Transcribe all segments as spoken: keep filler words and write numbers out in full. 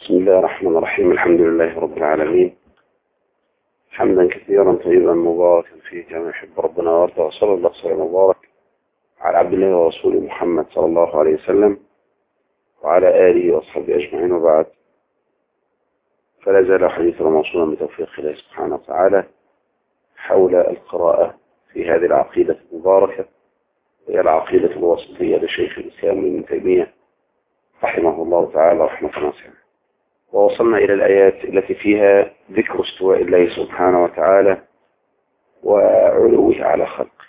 بسم الله الرحمن الرحيم. الحمد لله رب العالمين، حمدا كثيرا طيبا مباركا فيه كما يحب ربنا ويرضى، وصلى الله وسلم وبارك على عبد الله ورسوله محمد صلى الله عليه وسلم وعلى آله وأصحابه أجمعين، وبعد. فلا زال حديثنا موصولا بتوفيق الله سبحانه وتعالى حول القراءة في هذه العقيدة المباركة، هي العقيدة الوسطية لشيخ الإسلام ابن تيمية رحمه الله تعالى رحمة واسعة. ووصلنا إلى الآيات التي فيها ذكر استواء الله سبحانه وتعالى وعلوه على خلقه.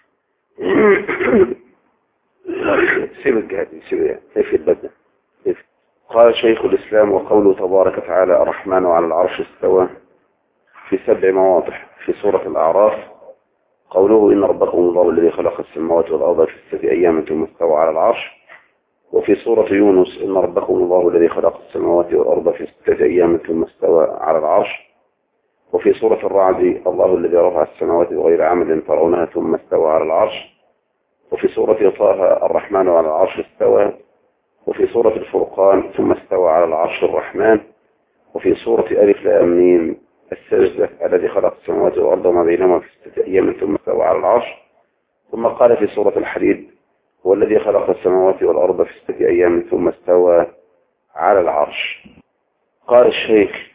سيب الجهد سيب كيف البدء. قال شيخ الإسلام: وقوله تبارك وتعالى الرحمن على العرش استوى، في سبع مواضع. في سورة الأعراف قوله إن ربكم الله الذي خلق السماوات والأرض في ستة أيام ثم استوى على العرش. وفي سورة يونس إن ربكم الله الذي خلق السماوات والأرض في ستة أيام ثم استوى على العرش. وفي سورة الرعد الله الذي رفع السماوات بغير عمد ترونها ثم استوى على العرش. وفي سورة طه الرحمن على العرش استوى. وفي سورة الفرقان ثم استوى على العرش الرحمن. وفي سورة ألف لام ميم السجدة الذي خلق السماوات والأرض وما بينهما في ستة أيام ثم استوى على العرش. ثم قال في سورة الحديد هو الذي خلق السماوات والأرض في ستة أيام ثم استوى على العرش. قال الشيخ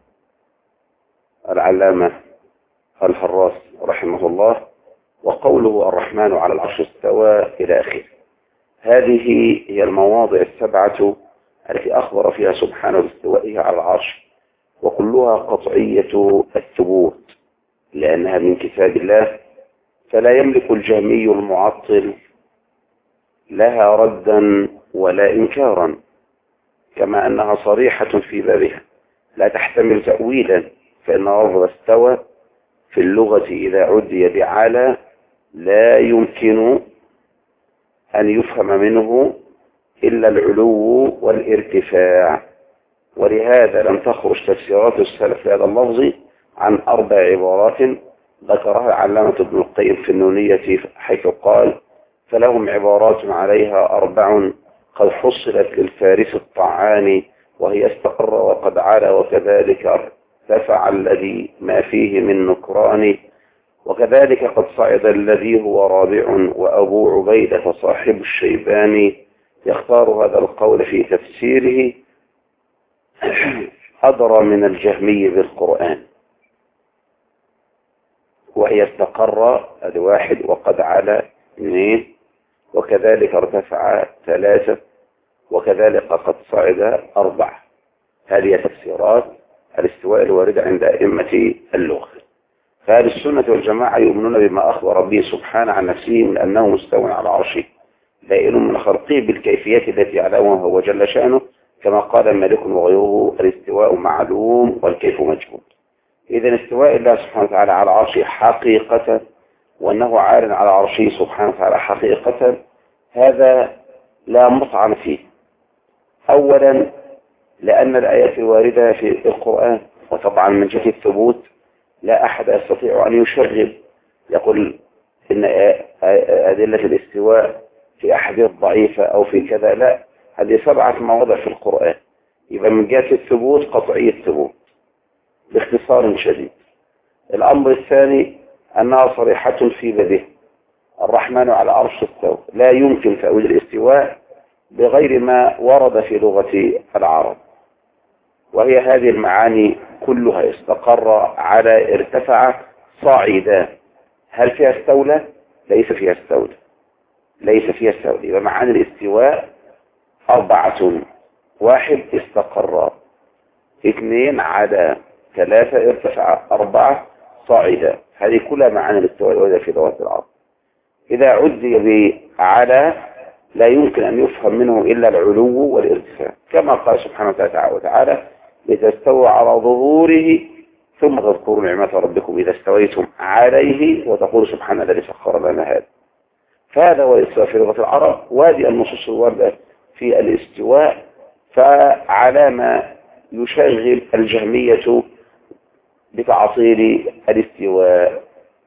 العلامة الحراس رحمه الله: وقوله الرحمن على العرش استوى إلى آخره. هذه هي المواضع السبعة التي أخبر فيها سبحانه باستوائه على العرش، وكلها قطعية الثبوت لأنها من كتاب الله، فلا يملك الجهمي المعطل لها ردا ولا إنكارا، كما أنها صريحة في بابها لا تحتمل تأويلا، فإن لفظ استوى في اللغة إذا عدي بعلى لا يمكن أن يفهم منه إلا العلو والارتفاع. ولهذا لم تخرج تفسيرات السلف لهذا اللفظ عن أربع عبارات ذكرها علامة ابن القيم في النونية، حيث قال: فلهم عبارات عليها أربع قد حصلت للفارس الطعان، وهي استقر وقد علا وكذلك ارتفع الذي ما فيه من نكران، وكذلك قد صعد الذي هو رابع، وأبو عبيدة صاحب الشيباني يختار هذا القول في تفسيره أدرى من الجهمي بالقرآن، وهي استقر الواحد وقد علا اثنين وكذلك ارتفع ثلاثة وكذلك قد صعد أربعة. هذه تفسيرات الاستواء الواردة عند أئمة اللغة. فهذه السنة والجماعة يؤمنون بما أخبر به سبحانه عن نفسه من أنه مستوى على عرشه، بائن من خلقه بالكيفية التي يعلمها هو جل شأنه، كما قال مالك وغيره: الاستواء معلوم والكيف مجهول. إذن استواء الله سبحانه وتعالى على عرشه حقيقة، وأنه عال على عرشه سبحانه وتعالى حقيقة، هذا لا مطعن فيه. أولا لأن الآيات الواردة في القرآن، وطبعا من جهة الثبوت لا أحد يستطيع أن يشغل يقول إن أدلة الاستواء في أحاديث ضعيفة أو في كذا، لا، هذه سبعة مواضع في القرآن. يبقى من جهة الثبوت قطعي الثبوت باختصار شديد. الأمر الثاني أنها صريحة في بابه: الرحمن على عرش استوى، لا يمكن تأويل الاستواء بغير ما ورد في لغة العرب، وهي هذه المعاني كلها: استقر، على، ارتفع، صعد. هل فيها استولى؟ ليس فيها استولى، ليس فيها استولى. يبقى معاني الاستواء أربعة: واحد استقر، اثنين على، ثلاثة ارتفع، أربعة صعد. هذه كلها معاني الاستواء الواردة في لغة العرب. إذا عدي بعلى لا يمكن أن يفهم منه إلا العلو والارتفاع، كما قال سبحانه وتعالى: إذا استوى على ظهوره ثم تذكروا نعمة ربكم إذا استويتم عليه وتقول سبحان الذي سخر لنا هذا. فهذا هو الاستواء في لغة العرب، وهذه النصوص الواردة في الاستواء. فعلى ما يشغل الجهمية بتعطيل الاستواء.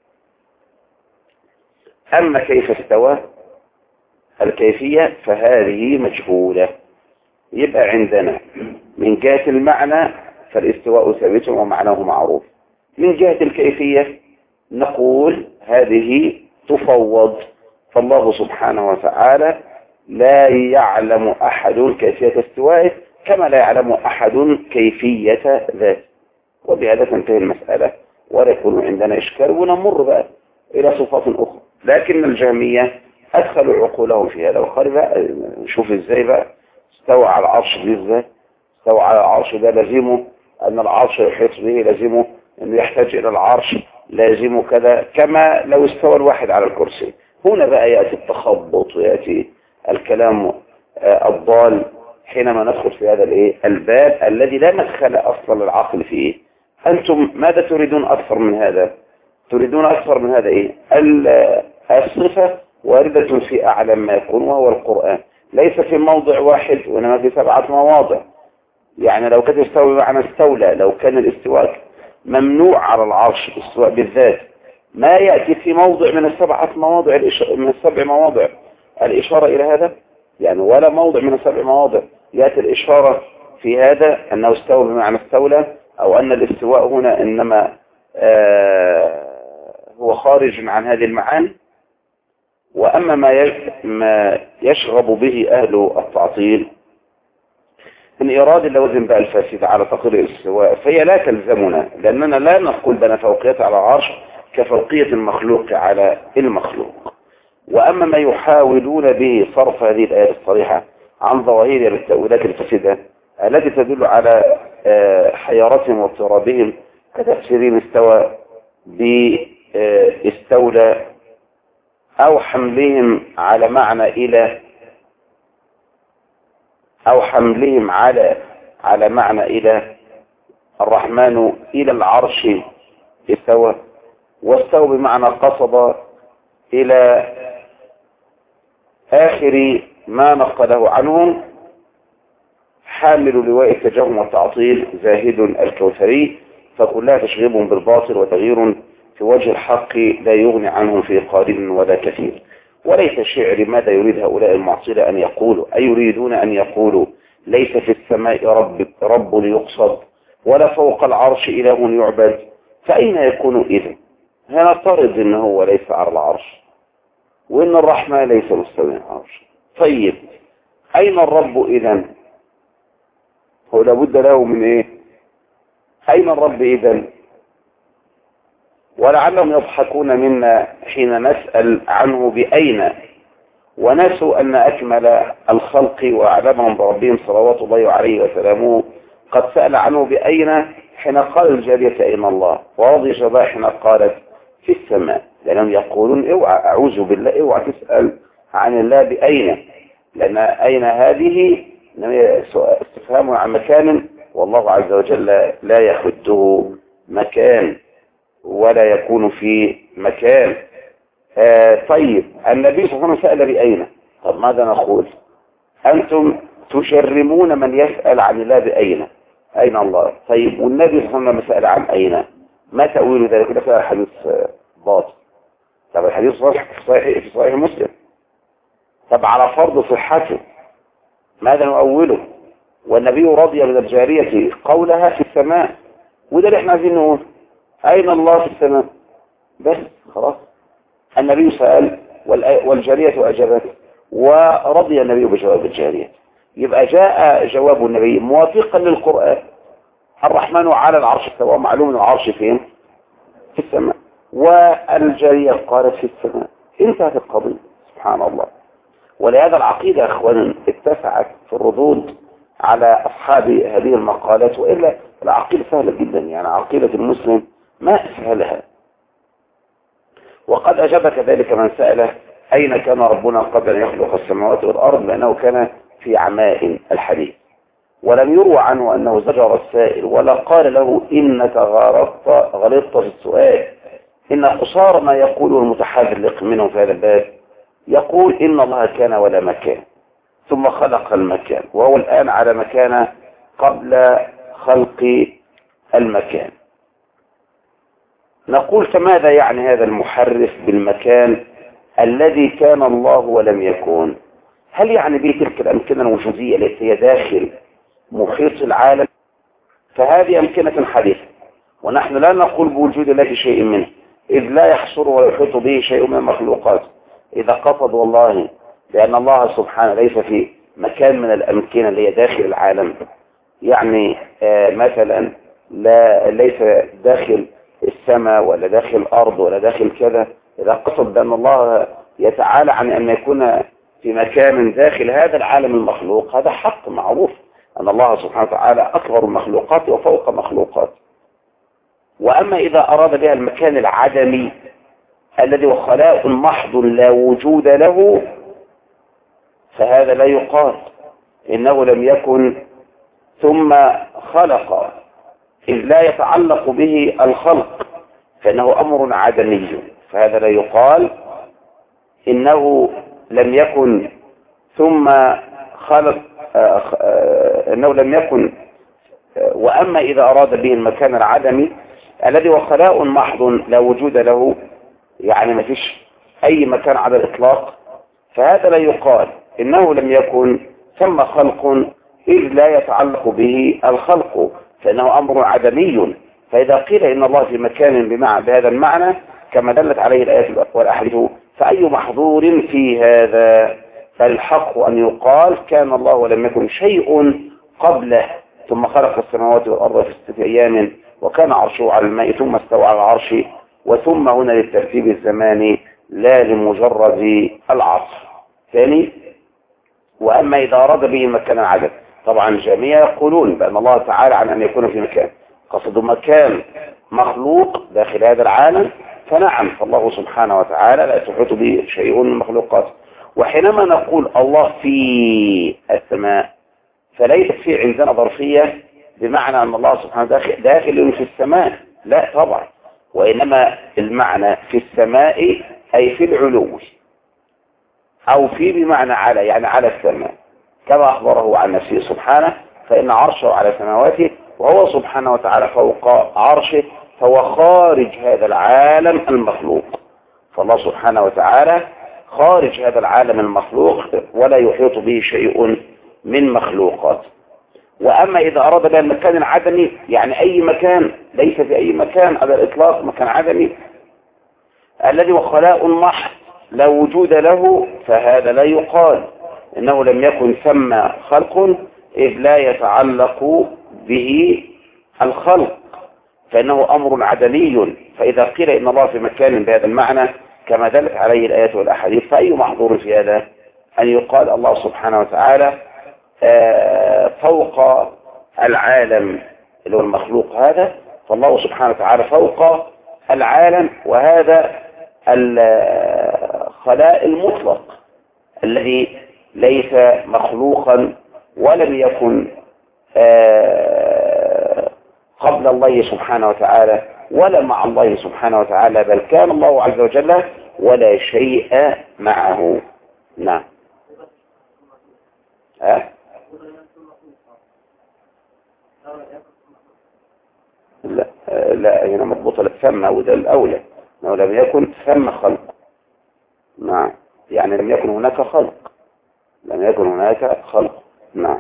أما كيف استوى الكيفية فهذه مجهولة، يبقى عندنا من جهة المعنى فالاستواء ثابت ومعناه معروف. من جهة الكيفية نقول هذه تفوض، فالله سبحانه وتعالى لا يعلم أحد كيفية استوائه كما لا يعلم أحد كيفية ذاته، وبهذا تنتهي المسألة ولا يكون عندنا إشكال، ونمر بقى إلى صفات أخرى. لكن الجهمية أدخلوا عقولهم في هذا، وقال بقى نشوف إزاي بقى استوى على العرش دي إزاي، استوى على العرش ده لازمه أن العرش يحيط به، لازمه أنه يحتاج إلى العرش، لازمه كذا، كما لو استوى الواحد على الكرسي. هنا بقى يأتي التخبط ويأتي الكلام الضال حينما ندخل في هذا الايه الباب الذي لا مدخل اصلا للعقل فيه. انتم ماذا تريدون اكثر من هذا؟ تريدون اكثر من هذا ايه؟ الصفة واردة في اعلى ما يكون وهو القرآن، ليس في موضع واحد وانما في سبعة مواضع. يعني لو كان يستوي معنى استولى، لو كان الاستواء ممنوع على العرش الاستواء بالذات، ما يأتي في موضع من السبعة مواضع من السبع مواضع الإشارة إلى هذا، يعني ولا موضع من السبع مواضع يأتي الإشارة في هذا أنه استوى بمعنى استولى، أو أن الاستواء هنا إنما آه هو خارج عن هذه المعاني. وأما ما ما يشغب به أهل التعطيل من إيراد اللوازم بقى الفاسدة على تقرير الاستواء، فهي لا تلزمنا، لأننا لا نقول بأن فوقية على العرش كفوقية المخلوق على المخلوق. وأما ما يحاولون به صرف هذه الآيات الصريحة عن ظواهرها بالتأويلات الفاسدة التي تدل على حيرتهم واضطرابهم كتفسيرين استوى باستولى، أو حملهم على معنى إلى، أو حملهم على على معنى إلى الرحمن إلى العرش استوى، واستوى بمعنى قصد إلى آخر ما نقله عنهم حامل لواء التجهم والتعطيل زاهد الكوثري، فكلها تشغيب بالباطل وتغيير في وجه الحق لا يغني عنهم في قليل ولا كثير. وليس الشعر ماذا يريد هؤلاء المعطلة أن يقولوا؟ أيريدون أن يقولوا ليس في السماء رب, رب يقصد ولا فوق العرش إله يعبد، فأين يكون إذن؟ هنفترض إن هو ليس على العرش وإن الرحمن ليس مستوى على العرش. طيب أين الرب إذن؟ هو لابد له من إيه؟ أين الرب إذن؟ ولعلهم يضحكون منا حين نسأل عنه بأين، ونسوا أن أكمل الخلق وأعلمهم بربهم صلوات الله عليه وسلامه قد سأل عنه بأين حين قال الجارية أين الله، ورضي شباب حين قالت في السماء، لأنهم يقولون اوعى أعوذ بالله اوعى تسأل عن الله بأين، لأن أين هذه استفهام عن مكان، والله عز وجل لا يخده مكان ولا يكون في مكان. آه طيب النبي صلى الله عليه وسلم سأل بأين، طب ماذا نقول؟ أنتم تشرمون من يسأل عن الله بأين، أين الله؟ طيب والنبي صلى الله عليه وسلم سأل عن أين، ما تأويل ذلك؟ كده فيها حديث باطل. طب الحديث صحيح في صحيح في صحيح مسلم، طب على فرض صحته ماذا نؤوله؟ والنبي رضي من الجارية قولها في السماء، وده اللي احنا عايزين نقول، أين الله في السماء؟ بس خلاص. النبي سأل والجارية أجابت ورضي النبي بجواب الجارية، يبقى جاء جواب النبي موافقا للقرآن. الرحمن على العرش استوى، معلوم العرش فين؟ في السماء، والجارية قالت في السماء، انتهت القضية. سبحان الله. ولهذا العقيدة يا اخوانا اتسعت في الردود على أصحاب هذه المقالات، وإلا العقيدة سهلة جدا، يعني عقيدة المسلم ما أسهلها. وقد أجاب كذلك من سأله أين كان ربنا قبل أن يخلق السماوات والأرض، لأنه كان في عماء الحديث، ولم يروى عنه أنه زجر السائل ولا قال له إنك غلطت غلطت في السؤال. إن قصار ما يقوله المتحذلق منه في هذا الباب يقول إن الله كان ولا مكان ثم خلق المكان، وهو الآن على مكان قبل خلق المكان. نقول فماذا يعني هذا المحرف بالمكان الذي كان الله ولم يكن؟ هل يعني به تلك الأمكنة الوجودية التي هي داخل محيط العالم؟ فهذه أمكنة حديثة، ونحن لا نقول بوجود الله شيء منه، إذ لا يحصر ولا يحيط به شيء من المخلوقات. إذا قصد والله لأن الله سبحانه ليس في مكان من الأمكنة اللي هي داخل العالم، يعني آه مثلا لا ليس داخل السماء ولا داخل الأرض ولا داخل كذا، إذا قصد بأن الله يتعالى عن أن يكون في مكان داخل هذا العالم المخلوق، هذا حق معروف أن الله سبحانه وتعالى أكبر المخلوقات وفوق مخلوقات. وأما إذا أراد بها المكان العدمي الذي هو خلاء محض لا وجود له، فهذا لا يقال إنه لم يكن ثم خلق، إذ لا يتعلق به الخلق، فإنه أمر عدمي، فهذا لا يقال إنه لم يكن ثم خلق، إنه لم يكن. وأما إذا أراد به المكان العدمي الذي هو خلاء محض لا وجود له، يعني ما فيش أي مكان على الإطلاق، فهذا لا يقال إنه لم يكن ثم خلق، إذ لا يتعلق به الخلق، فإنه أمر عدمي. فإذا قيل إن الله في مكان بمعنى بهذا المعنى كما دلت عليه الآيات والأحاديث، فأي محظور في هذا؟ فالحق أن يقال كان الله ولم يكن شيء قبله، ثم خلق السماوات والأرض في ستة أيام وكان عرشه على الماء ثم استوى على العرش، وثم هنا للترتيب الزماني لا لمجرد العصر. ثاني، وأما إذا أراد به مكان العدد، طبعا الجميع يقولون بأن الله تعالى عن أن يكون في مكان، قصد مكان مخلوق داخل هذا العالم، فنعم، فالله سبحانه وتعالى لا تحيط به شيء من المخلوقات. وحينما نقول الله في السماء، فليست في عندنا ظرفية بمعنى أن الله سبحانه داخل, داخل في السماء، لا طبعا، وإنما المعنى في السماء أي في العلو، أو في بمعنى على، يعني على السماء، كما أخبره عن نفسه سبحانه، فإن عرشه على سماواته، وهو سبحانه وتعالى فوق عرشه، فهو خارج هذا العالم المخلوق. فالله سبحانه وتعالى خارج هذا العالم المخلوق ولا يحيط به شيء من مخلوقات. وأما إذا أراد بها المكان العدمي، يعني أي مكان، ليس في أي مكان على الإطلاق، مكان عدمي الذي هو خلاء محض لا وجود له، فهذا لا يقال إنه لم يكن ثم خلق، إذ لا يتعلق به الخلق، فإنه أمر عدمي. فإذا قيل إن الله في مكان بهذا المعنى كما دلت عليه الآيات والأحاديث، فأي محظور في هذا؟ أن يقال الله سبحانه وتعالى فوق العالم اللي هو المخلوق هذا، فالله سبحانه وتعالى فوق العالم، وهذا الخلاء المطلق الذي ليس مخلوقا ولم يكن قبل الله سبحانه وتعالى ولا مع الله سبحانه وتعالى، بل كان الله عز وجل ولا شيء معه. نعم. أه؟ لا لا هنا مضبوطة للثم، وده الأولى أنه لم يكن ثم خلق. نعم، يعني لم يكن هناك خلق، لم يكن هناك خلق. نعم.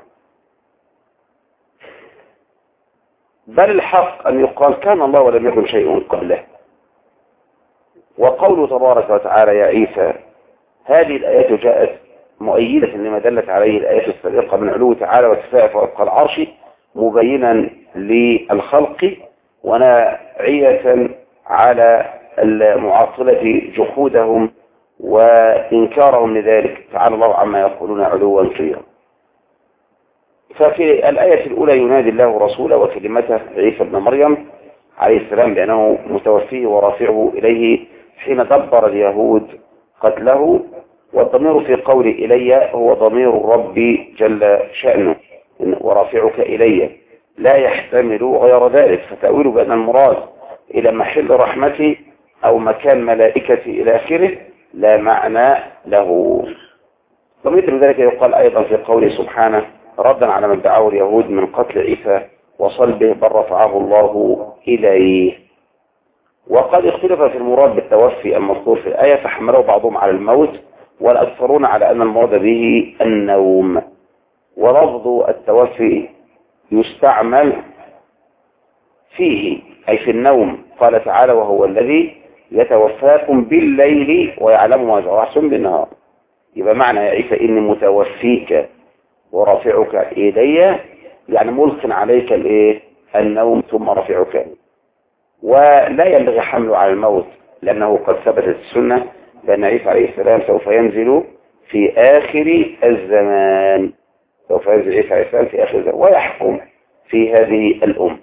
بل الحق أن يقال كان الله ولم يكن شيء قبله. وقوله تبارك وتعالى يا عيسى، هذه الآيات جاءت مؤيدة لما دلت عليه الآيات السابقة من علو تعالى وارتفاعه فوق العرش، مبينا للخلق وناعية على المعطلة جحودهم وإنكارهم لذلك، تعالى الله عما يقولون علوا كبيرا. ففي الآية الأولى ينادي الله رسوله وكلمته عيسى بن مريم عليه السلام بأنه متوفيه ورافعه إليه حين دبر اليهود قتله، والضمير في قول إلي هو ضمير الرب جل شأنه، ورافعك إلي لا يحتمل غير ذلك، فتأويل بأن المراد إلى محل رحمتي أو مكان ملائكتي إلى آخره لا معنى له. ومثل ذلك يقال أيضا في قوله سبحانه ردا على من دعاه اليهود من قتل عيسى وصلبه بل رفعه الله إليه. وقد اختلف في المراد بالتوفي المذكور في الآية، فحمله بعضهم على الموت والأكثرون على أن المراد به النوم. ولفظ التوفي يستعمل فيه أي في النوم. قال تعالى وهو الذي يتوفاكم بالليل ويعلم ما جرحتم بالنهار. يبقى معنى يا عيسى إني متوفيك ورافعك إلي، يعني ملق عليك الإيه النوم ثم رافعك. ولا ينبغي حمله على الموت، لأنه قد ثبتت السنة بأن عيسى عليه السلام سوف ينزل في آخر الزمان، سوف ينزل عيسى عليه السلام في آخر الزمان ويحكم في هذه الأمة.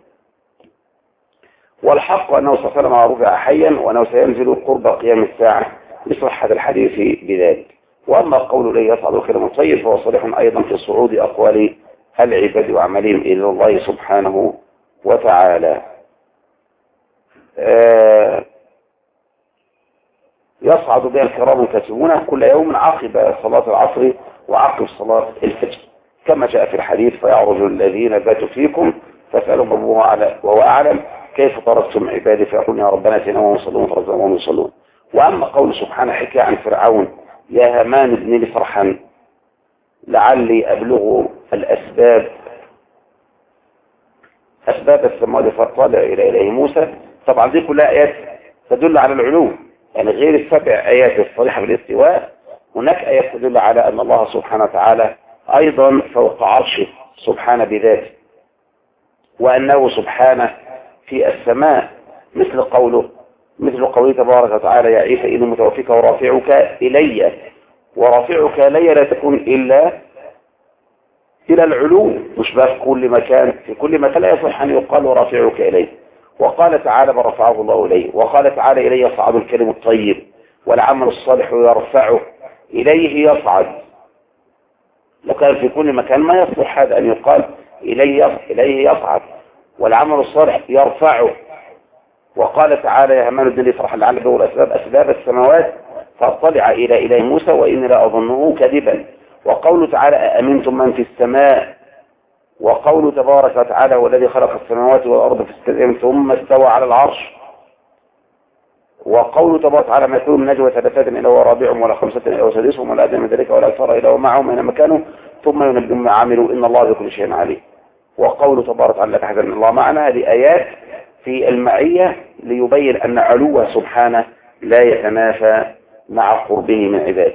والحق أنه صلى الله عليه وسلم رفع حيا وأنه سينزل قرب قيام الساعة بصحة الحديث بذلك. وأما القول لن يصعد كلمة طيب فهو صريح أيضا في صعود أقوال العباد وأعمالهم إلى الله سبحانه وتعالى. آه يصعد بها الكرام الكاتبون كل يوم عقب صلاة العصر وعقب صلاة الفجر، كما جاء في الحديث فيعرج الذين باتوا فيكم فاسألهم ربهم وهو أعلم كيف تركتم عبادي فيقولون يا ربنا اتنا وهم يصلون فرزقنا وهم يصلون. وأما قول سبحانه حكى عن فرعون يا هامان ابن لي صرحا لعلي أبلغ الأسباب أسباب السماوات فاطلع إلى إله موسى. طبعا دي كلها آيات تدل على العلو، يعني غير السبع آيات الصريحة بالاستواء هناك آيات تدل على أن الله سبحانه وتعالى أيضا فوق عرشه سبحانه بذاته، وأنه سبحانه في السماء، مثل قوله مثل قوله تبارك وتعالى يا عيسى إني متوفيك ورافعك إلي. ورافعك إلي لا تكون إلا إلى العلو، مش بس كل مكان، في كل مكان لا يصح أن يقال ورافعك إلي. وقال تعالى من رفعه الله إليه. وقال تعالى إليه يصعد الكلم الطيب والعمل الصالح يرفعه إليه يصعد. لو كان في كل مكان ما يصلح هذا أن يقال إليه إليه يصعد والعمل الصالح يرفعه. وقال تعالى يا هامان ابن لي صرحا لعلي أبلغ الأسباب أسباب السماوات فاطلع إلى إله موسى وإني لا أظنه كذبا. وقوله تعالى أأمنتم من في السماء. وقوله تبارك وتعالى والذي خلق السماوات والأرض في ستة أيام ثم استوى على العرش. وقوله تبارك وتعالى ما يكون من نجوى ثلاثة إلا هو رابعهم ولا خمسة إلا هو سادسهم ولا أدنى من ذلك ولا أكثر إلا هو معهم أينما كانوا ثم ينبئهم ما عملوا إن الله بكل شيء عليم. وقوله تبارك وتعالى لا تحزن الله معنا. هذه آيات في المعية ليبين أن علوه سبحانه لا يتنافى مع قربه من عباده.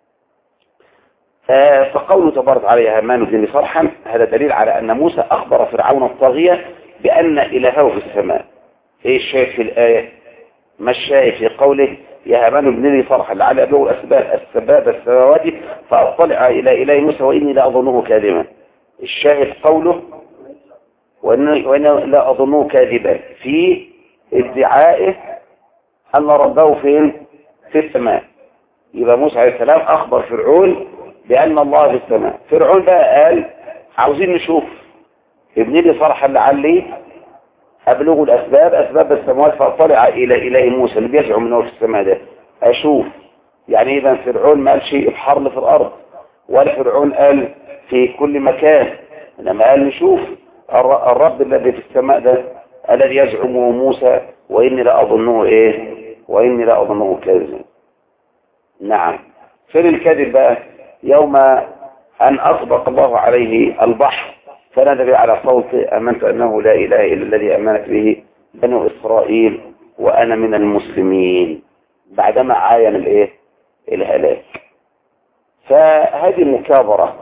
فقوله تبارك وتعالى يا هامان ابن لي صرحا هذا دليل على أن موسى أخبر فرعون الطاغية بأن إلهه في السماء. إيه الشاهد في الآية؟ ما الشاهد في قوله يا هامان ابن لي صرحا لعلي أبلغ الأسباب أسباب السماوات فأطلع إلى إله موسى وإني لا أظنه كاذبا. الشاهد قوله وإني لا أظنه كاذبا في ادعائه أن ربه فين؟ في السماء. يبقى موسى عليه السلام أخبر فرعون بأن الله في السماء. فرعون بقى قال عاوزين نشوف ابن لي صرحا لعلي أبلغ الأسباب أسباب السماوات فاطلع إلى إله موسى اللي بيزعم أنه في السماء ده أشوف. يعني إذا فرعون ما قال شيء الحرل في الأرض ولا فرعون قال في كل مكان، إنما قال نشوف الرب الذي في السماء ده الذي يزعمه موسى وإني لا أظنه إيه وإني لا أظنه كاذب. نعم. فين الكذب بقى؟ يوم أن أطبق الله عليه البحر فنادى على صوت أمنت أنه لا إله إلا الذي أمنت به بنو إسرائيل وأنا من المسلمين، بعدما عاين الإيه الهلاك. فهذه مكابرة.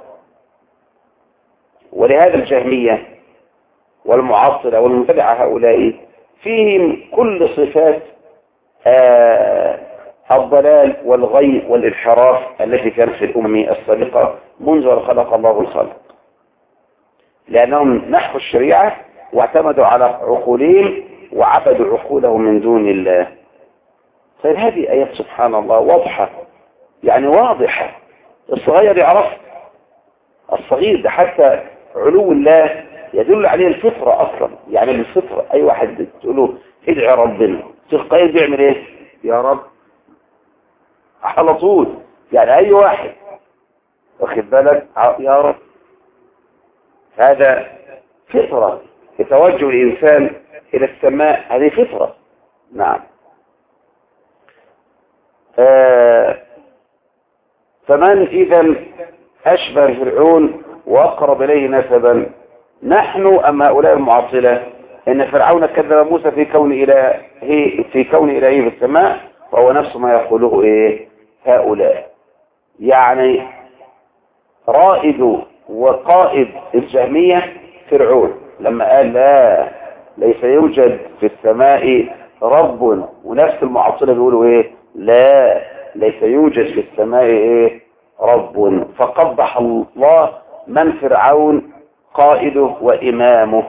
ولهذا الجهمية والمعطلة والمبتدعة هؤلاء فيهم كل صفات آه الضلال والغي والانحراف التي كانت في الأمم السابقة منذ أن خلق الله الخلق، لأنهم نحوا الشريعة واعتمدوا على عقولهم وعبدوا عقولهم من دون الله. طيب هذه آيات سبحان الله واضحة، يعني واضحة، الصغير يعرف. الصغير ده حتى علو الله يدل عليه الفطرة أصلا، يعني الفطرة أي واحد تقول له ادعي ربنا تلقائيا بيعمل ايه؟ يا رب على طول. يعني أي واحد واخد بالك يا رب، هذا فطرة يتوجه الإنسان إلى السماء، هذه فطرة. نعم. آه فمن إذا أشبه فرعون وأقرب إليه نسبا؟ نحن أم هؤلاء المعطلة؟ إن فرعون كذب موسى في كون إله في كون إلهه في السماء، وهو نفس ما يقوله إيه هؤلاء. يعني رائد وقائد الجهمية فرعون لما قال لا ليس يوجد في السماء رب، ونفس المعطلة بيقولوا إيه لا ليس يوجد في السماء إيه رب. فقبح الله من فرعون قائده وإمامه.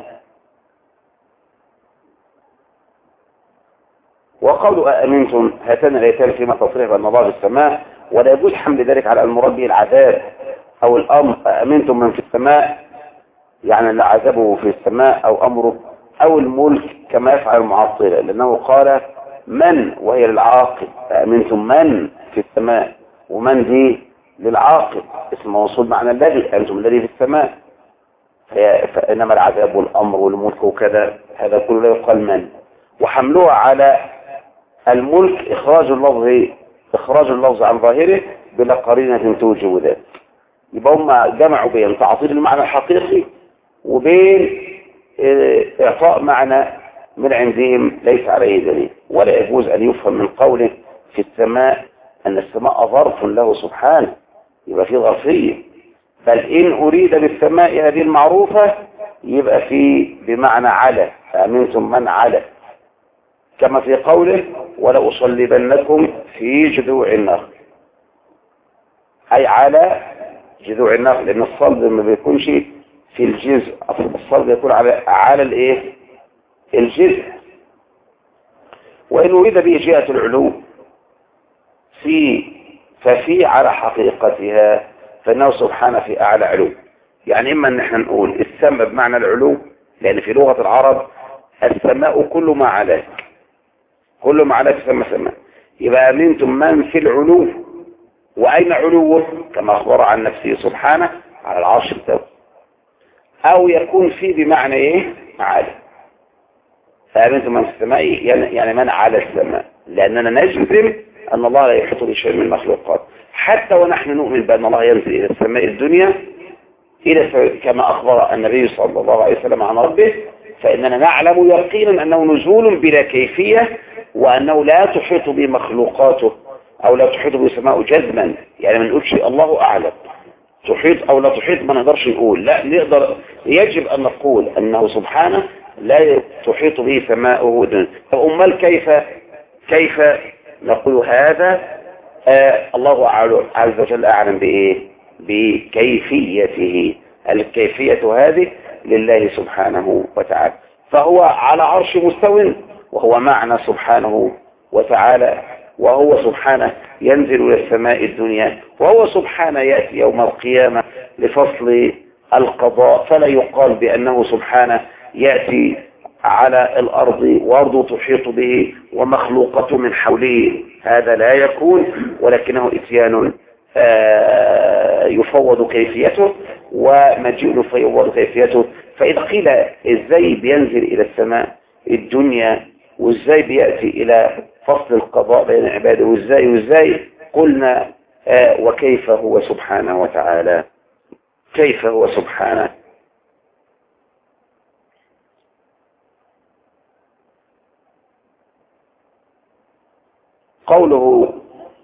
وقولوا أأمنتم هاتان الآيتان فيما تصريح بأن الله في السماء، ولا يجوز حمل ذلك على المراد به العذاب أو الأمر. أأمنتم من في السماء يعني اللي عذبه في السماء أو أمره، أو الملك كما يفعل المعطلة، لأنه قال من وهي للعاقل. أأمنتم من في السماء، ومن دي للعاقل اسم موصول معنى الذي، أنتم الذي في السماء. فإنما العذاب والأمر والملك وكذا هذا كله لا يقال من. وحملوها على الملك إخراج اللفظ إخراج اللفظ عن ظاهره بلا قرينة توجب ذلك. يبقى هم جمعوا بين تعطيل المعنى الحقيقي وبين إعطاء معنى من عندهم ليس عليه دليل. ولا يجوز أن يفهم من قوله في السماء أن السماء ظرف له سبحانه، يبقى في ظرفية. بل إن أريد بالسماء هذه المعروفة يبقى في بمعنى على، فأمنتم من على، كما في قوله ولأصلبنكم في جذوع النخل، أي على جذوع النخل، لأن الصلب ما بيكونش في الجزء، الصلب يكون على على الايه الجزء. وإن أريد به جهة العلو في ففي على حقيقتها فإنه سبحانه في أعلى علو. يعني إما أن احنا نقول السماء بمعنى العلو، لأن في لغة العرب السماء كل ما علاك، كل ما علاك سماء سماء. يبقى أمنتم من في العلو، وأين علوه؟ كما أخبر عن نفسه سبحانه على العرش استوى. أو يكون في بمعنى إيه عالي، فأمنتم من في السماء يعني من على السماء، لأننا نجزم أن الله لا يحيط بشيء من المخلوقات، حتى ونحن نؤمن بأن الله ينزل إلى السماء الدنيا إلى كما أخبر النبي صلى الله عليه وسلم عن ربه، فإننا نعلم يقينا أنه نزول بلا كيفية، وأنه لا تحيط بمخلوقاته أو لا تحيط بسماء جزما. يعني ما نقولش الله أعلم تحيط أو لا تحيط، ما نقدرش نقول، لا نقدر، يجب أن نقول أنه سبحانه لا تحيط به سماؤه دون. فأمال كيف كيف نقول هذا؟ آه الله عز وجل أعلم بإيه؟ بكيفيته. الكيفية هذه لله سبحانه وتعالى. فهو على عرش مستوٍ، وهو معنى سبحانه وتعالى، وهو سبحانه ينزل إلى السماء الدنيا، وهو سبحانه يأتي يوم القيامة لفصل القضاء، فلا يقال بأنه سبحانه يأتي على الأرض وأرض تحيط به ومخلوقة من حوله، هذا لا يكون، ولكنه إتيان يفوض كيفيته ومجيء فيفوض كيفيته. فإذا قيل إزاي بينزل إلى السماء الدنيا، وإزاي بيأتي إلى فصل القضاء بين عباده، وإزاي وإزاي قلنا آه وكيف هو سبحانه وتعالى، كيف هو سبحانه. قوله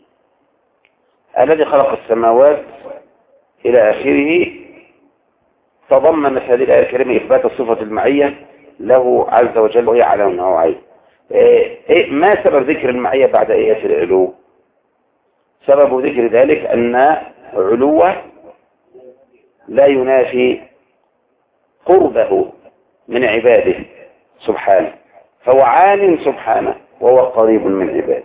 الذي خلق السماوات إلى آخره تضمنت هذه الآية الكريمة إثبات الصفة المعية له عز وجل، وهي على نوعين. إيه ما سبب ذكر المعية بعد آيات العلو؟ سبب ذكر ذلك أن علوه لا ينافي قربه من عباده سبحانه، فهو عال سبحانه وهو قريب من عباده.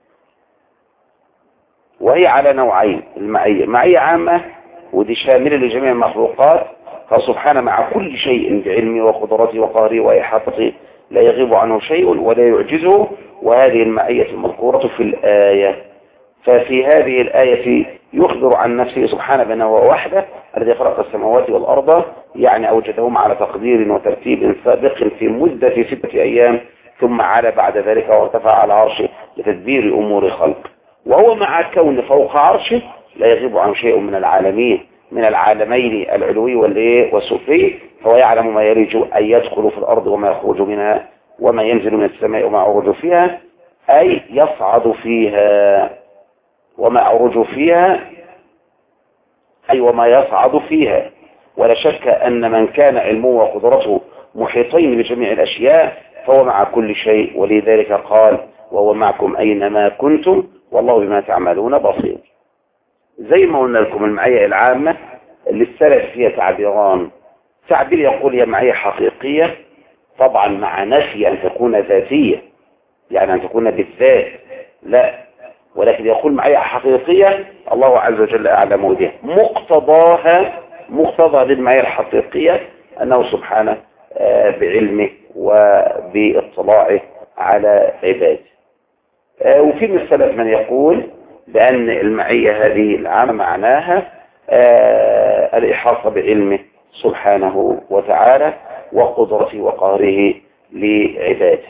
وهي على نوعين المعية، معية عامة ودي شاملة لجميع المخلوقات، فسبحانه مع كل شيء بعلمه وقدرته وقهره وإحاطته لا يغيب عنه شيء ولا يعجزه، وهذه المعية المذكورة في الآية. ففي هذه الآية يخبر عن نفسه سبحانه بأنه هو وحده الذي خلق السماوات والأرض، يعني أوجدهما على تقدير وترتيب سابق في مدة ستة أيام، ثم عاد بعد ذلك وارتفع على عرشه لتدبير أمور خلق. وهو مع كون فوق عرشه لا يغيب عن شيء من العالمين من العالمين العلوي والايه والسفلي، فهو يعلم ما يلج أن يدخل في الأرض وما يخرج منها وما ينزل من السماء وما يعرج فيها، أي يصعد فيها وما يعرج فيها، أي وما يصعد فيها. ولا شك أن من كان علمه وقدرته محيطين بجميع الأشياء فهو مع كل شيء، ولذلك قال وهو معكم أينما كنتم والله بما تعملون بصير. زي ما قلنا لكم المعية العامة اللي السلف فيها تعبيران، تعبير يقول هي معية حقيقية طبعا مع نفي أن تكون ذاتية، يعني أن تكون بالذات، لا، ولكن يقول معية حقيقية الله عز وجل أعلم بها. مقتضاها مقتضى للمعية الحقيقية أنه سبحانه بعلمه وباطلاعه على عباده. وفي من السلف من يقول بأن المعية هذه العامة معناها الإحاطة بعلمه سبحانه وتعالى وقدرته وقهره لعباده،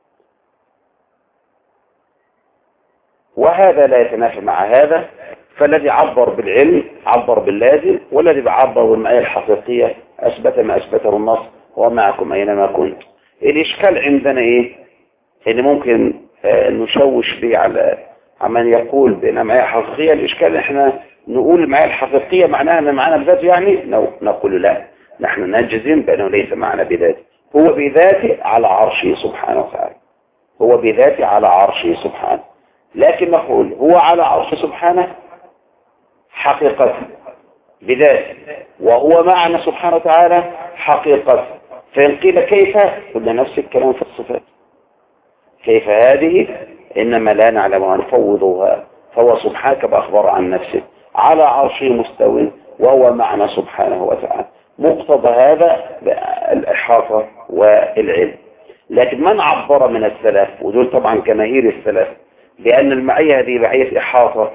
وهذا لا يتنافى مع هذا. فالذي عبر بالعلم عبر باللازم، والذي بعبر بالمعية الحقيقية أثبت ما أثبته النص ومعكم أينما كنت. الإشكال عندنا إيه؟ إن ممكن نشوش به على من يقول بأن معية حقيقية. الإشكال إحنا نقول المعية الحقيقية معناها أن معنا بذاته، يعني نقول لا، نحن نجزم بأنه ليس معنا بذاته، هو بذاته على عرشه سبحانه وتعالى، هو بذاته على عرشه سبحانه، لكن نقول هو على عرشه سبحانه حقيقة بذاته، وهو معنا سبحانه وتعالى حقيقة. فإن قيل كيف؟ قلنا نفس الكلام في الصفات، كيف هذه؟ إنما لا نعلمها نفوضها، فهو سبحانه كما أخبر عن نفسه على عرشه مستوٍ وهو معنا سبحانه وتعالى. مقتضى هذا الإحاطة والعلم. لكن من عبر من السلف، ودول طبعا جماهير السلف، بأن المعية هذه معية إحاطة،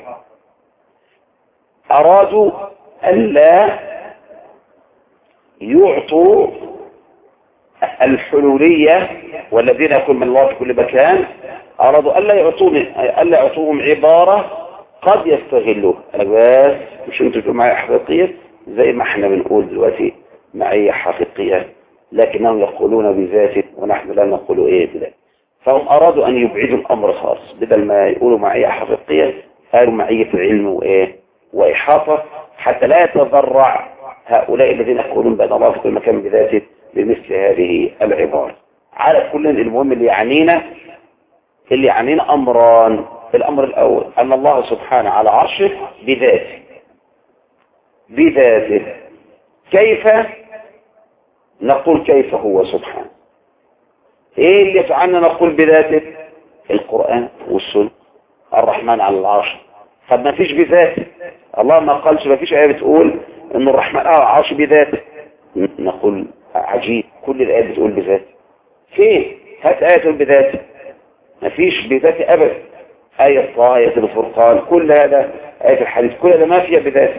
أرادوا ألا يعطوا الحلولية والذين يكون من الله في كل مكان، أرادوا ألا يعطوهم ألا يعطوهم عبارة قد يستغلوها. بس مش انتوا تقولوا معية حقيقية زي ما احنا بنقول دلوقتي معية حقيقية، لكنهم يقولون بذاته ونحن لا نقول ايه بذاته. فهم أرادوا أن يبعدوا الأمر خالص، بدل ما يقولوا معية حقيقية قالوا معية علم وإيه وإحاطة، حتى لا يتضرع هؤلاء الذين يقولون بأن الله في كل مكان بذاته بمثل هذه العبارة. على كل المهم اللي يعنينا اللي يعنينا أمران. الأمر الأول أن الله سبحانه على عرشه بذاته بذاته كيف؟ نقول كيف هو سبحانه. ايه اللي يجعلنا نقول بذاته؟ القرآن والسنة. الرحمن على العرش، طب ما فيش بذاته، الله ما قالش، ما فيش آية بتقول ان الرحمن على العرش بذاته. نقول عجيب، كل الآيات بتقول بذاته. فين؟ هات آية تقول بذاته، ما فيش بذاته أبدا. آية طه، آية الفرقان، كل هذا، آية الحديث، كل هذا ما فيها بذاته.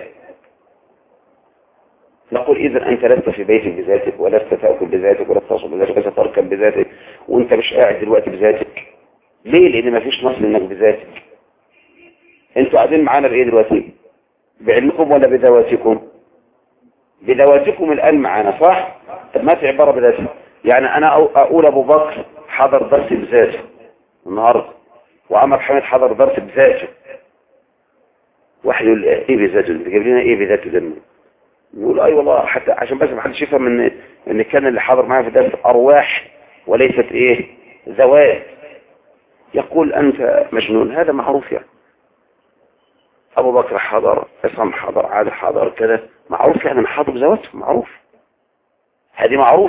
نقول إذا أنت لست في بيتك بذاتك، ولست تأكل بذاتك، ولست تصل بذاتك، ولست تركب بذاتك، وأنت مش قاعد دلوقتي بذاتك. ليه؟ لأن ما فيش نص إنك بذاتك. أنتوا قاعدين معانا بإيه دلوقتي؟ بعلمكم ولا بذواتكم؟ بذواتكم الآن معانا، صح؟ طب ما في عبارة بذاتك. يعني أنا أقول أبو بكر حضر درس بذاته النهاردة، وعمر حمد حضر درس بذاته. واحد يقول إيه بذاته؟ أنت جايب لنا إيه بذاته ده؟ يقول أي والله، حتى عشان بس ما حدش يفهم ان ان كان اللي حاضر معايا في درس ارواح وليست ايه ذوات. يقول انت مجنون، هذا معروف. يعني ابو بكر حضر، عصام حضر، عادل حضر، كذا معروف، يعني حاضر بذواته معروف، هذه معروف.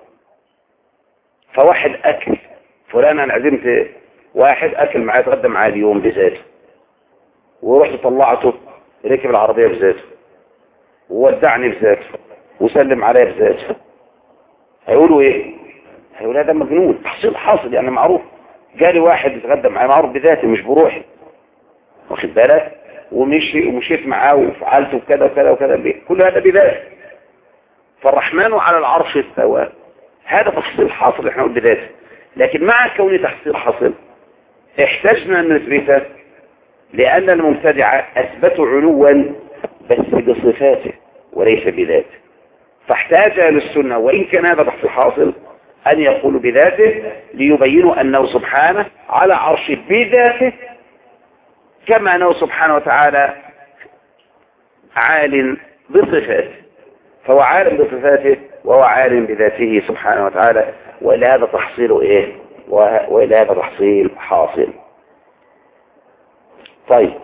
فواحد اكل فلان، انا عزمت واحد اكل معايا اتغدى معايا اليوم بذاته، ورحت طلعته ركب العربيه بذاته، وودعني بذاته، وسلم عليا بذاته، هيقولوا ايه؟ هيقولوا هذا مجنون. تحصيل حاصل، يعني معروف. جالي واحد يتغدى معايا معروف بذاتي مش بروحي، واخد بالك، ومشي ومشيت معاه وفعلت وكذا وكذا وكذا، كل هذا بذاتي. فالرحمن على العرش استوى، هذا تحصيل حاصل احنا نقول بذاتي. لكن مع كون تحصيل حاصل احتاجنا ان نثبته لأن المبتدعة أثبتوا علوا بس بصفاته وليس بذاته، فاحتاج أهل السنة وإن كان هذا بحث حاصل أن يقولوا بذاته ليبينوا أنه سبحانه على عرشه بذاته، كما أنه سبحانه وتعالى عال بصفاته، فهو عالم بصفاته وهو عالم بذاته سبحانه وتعالى، وإلى هذا تحصيل إيه؟ وإلى هذا تحصيل حاصل. طيب،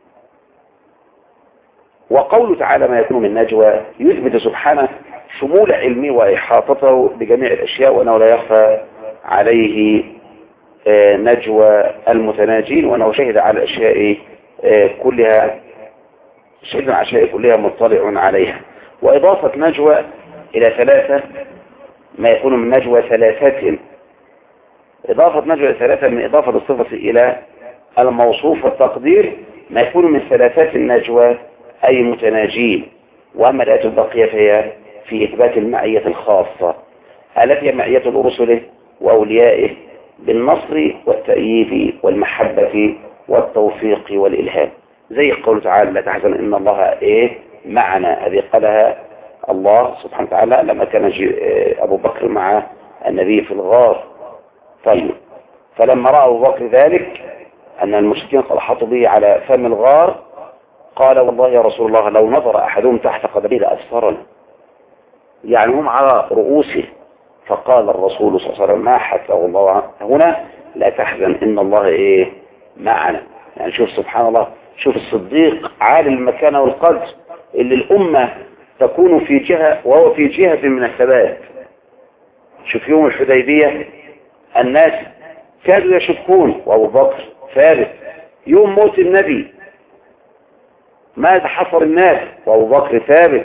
وقوله تعالى ما يكون من نجوى يثبت سبحانه شمول علمه وإحاطته بجميع الأشياء، وأنه لا يخفى عليه نجوى المتناجين، وأنه شهد على الأشياء كلها، شهد على الأشياء كلها مطلع عليها. وإضافة نجوى إلى ثلاثة ما يكون من نجوى ثلاثة، إضافة نجوى إلى ثلاثة من إضافة الصفة إلى الموصوف والتقدير ما يكون من ثلاثات النجوى أي متناجين. وأما الآية الباقية فهي في إثبات المعية الخاصة التي هي معية رسله وأوليائه بالنصر والتأييد والمحبة والتوفيق والإلهام، زي قوله تعالى لا تحزن إن الله إيه معنا، هذه قالها الله سبحانه وتعالى لما كان أبو بكر مع النبي في الغار. طيب، فلما رأى أبو بكر ذلك أن المشركين قد حطوا به على فم الغار قال والله يا رسول الله لو نظر أحدهم تحت قدميه لأبصرنا، يعني هم على رؤوسه. فقال الرسول صلى الله عليه وسلم ما حثه الله هنا لا تحزن إن الله إيه معنا. يعني شوف سبحان الله، شوف الصديق عالي المكانة والقدر اللي الأمة تكون في جهة وهو في جهة من الثبات. شوف يوم الحديبية الناس كادوا يشكون وأبو بكر ثابت. يوم موت النبي ماذا حصل الناس وأبو بكر ثابت.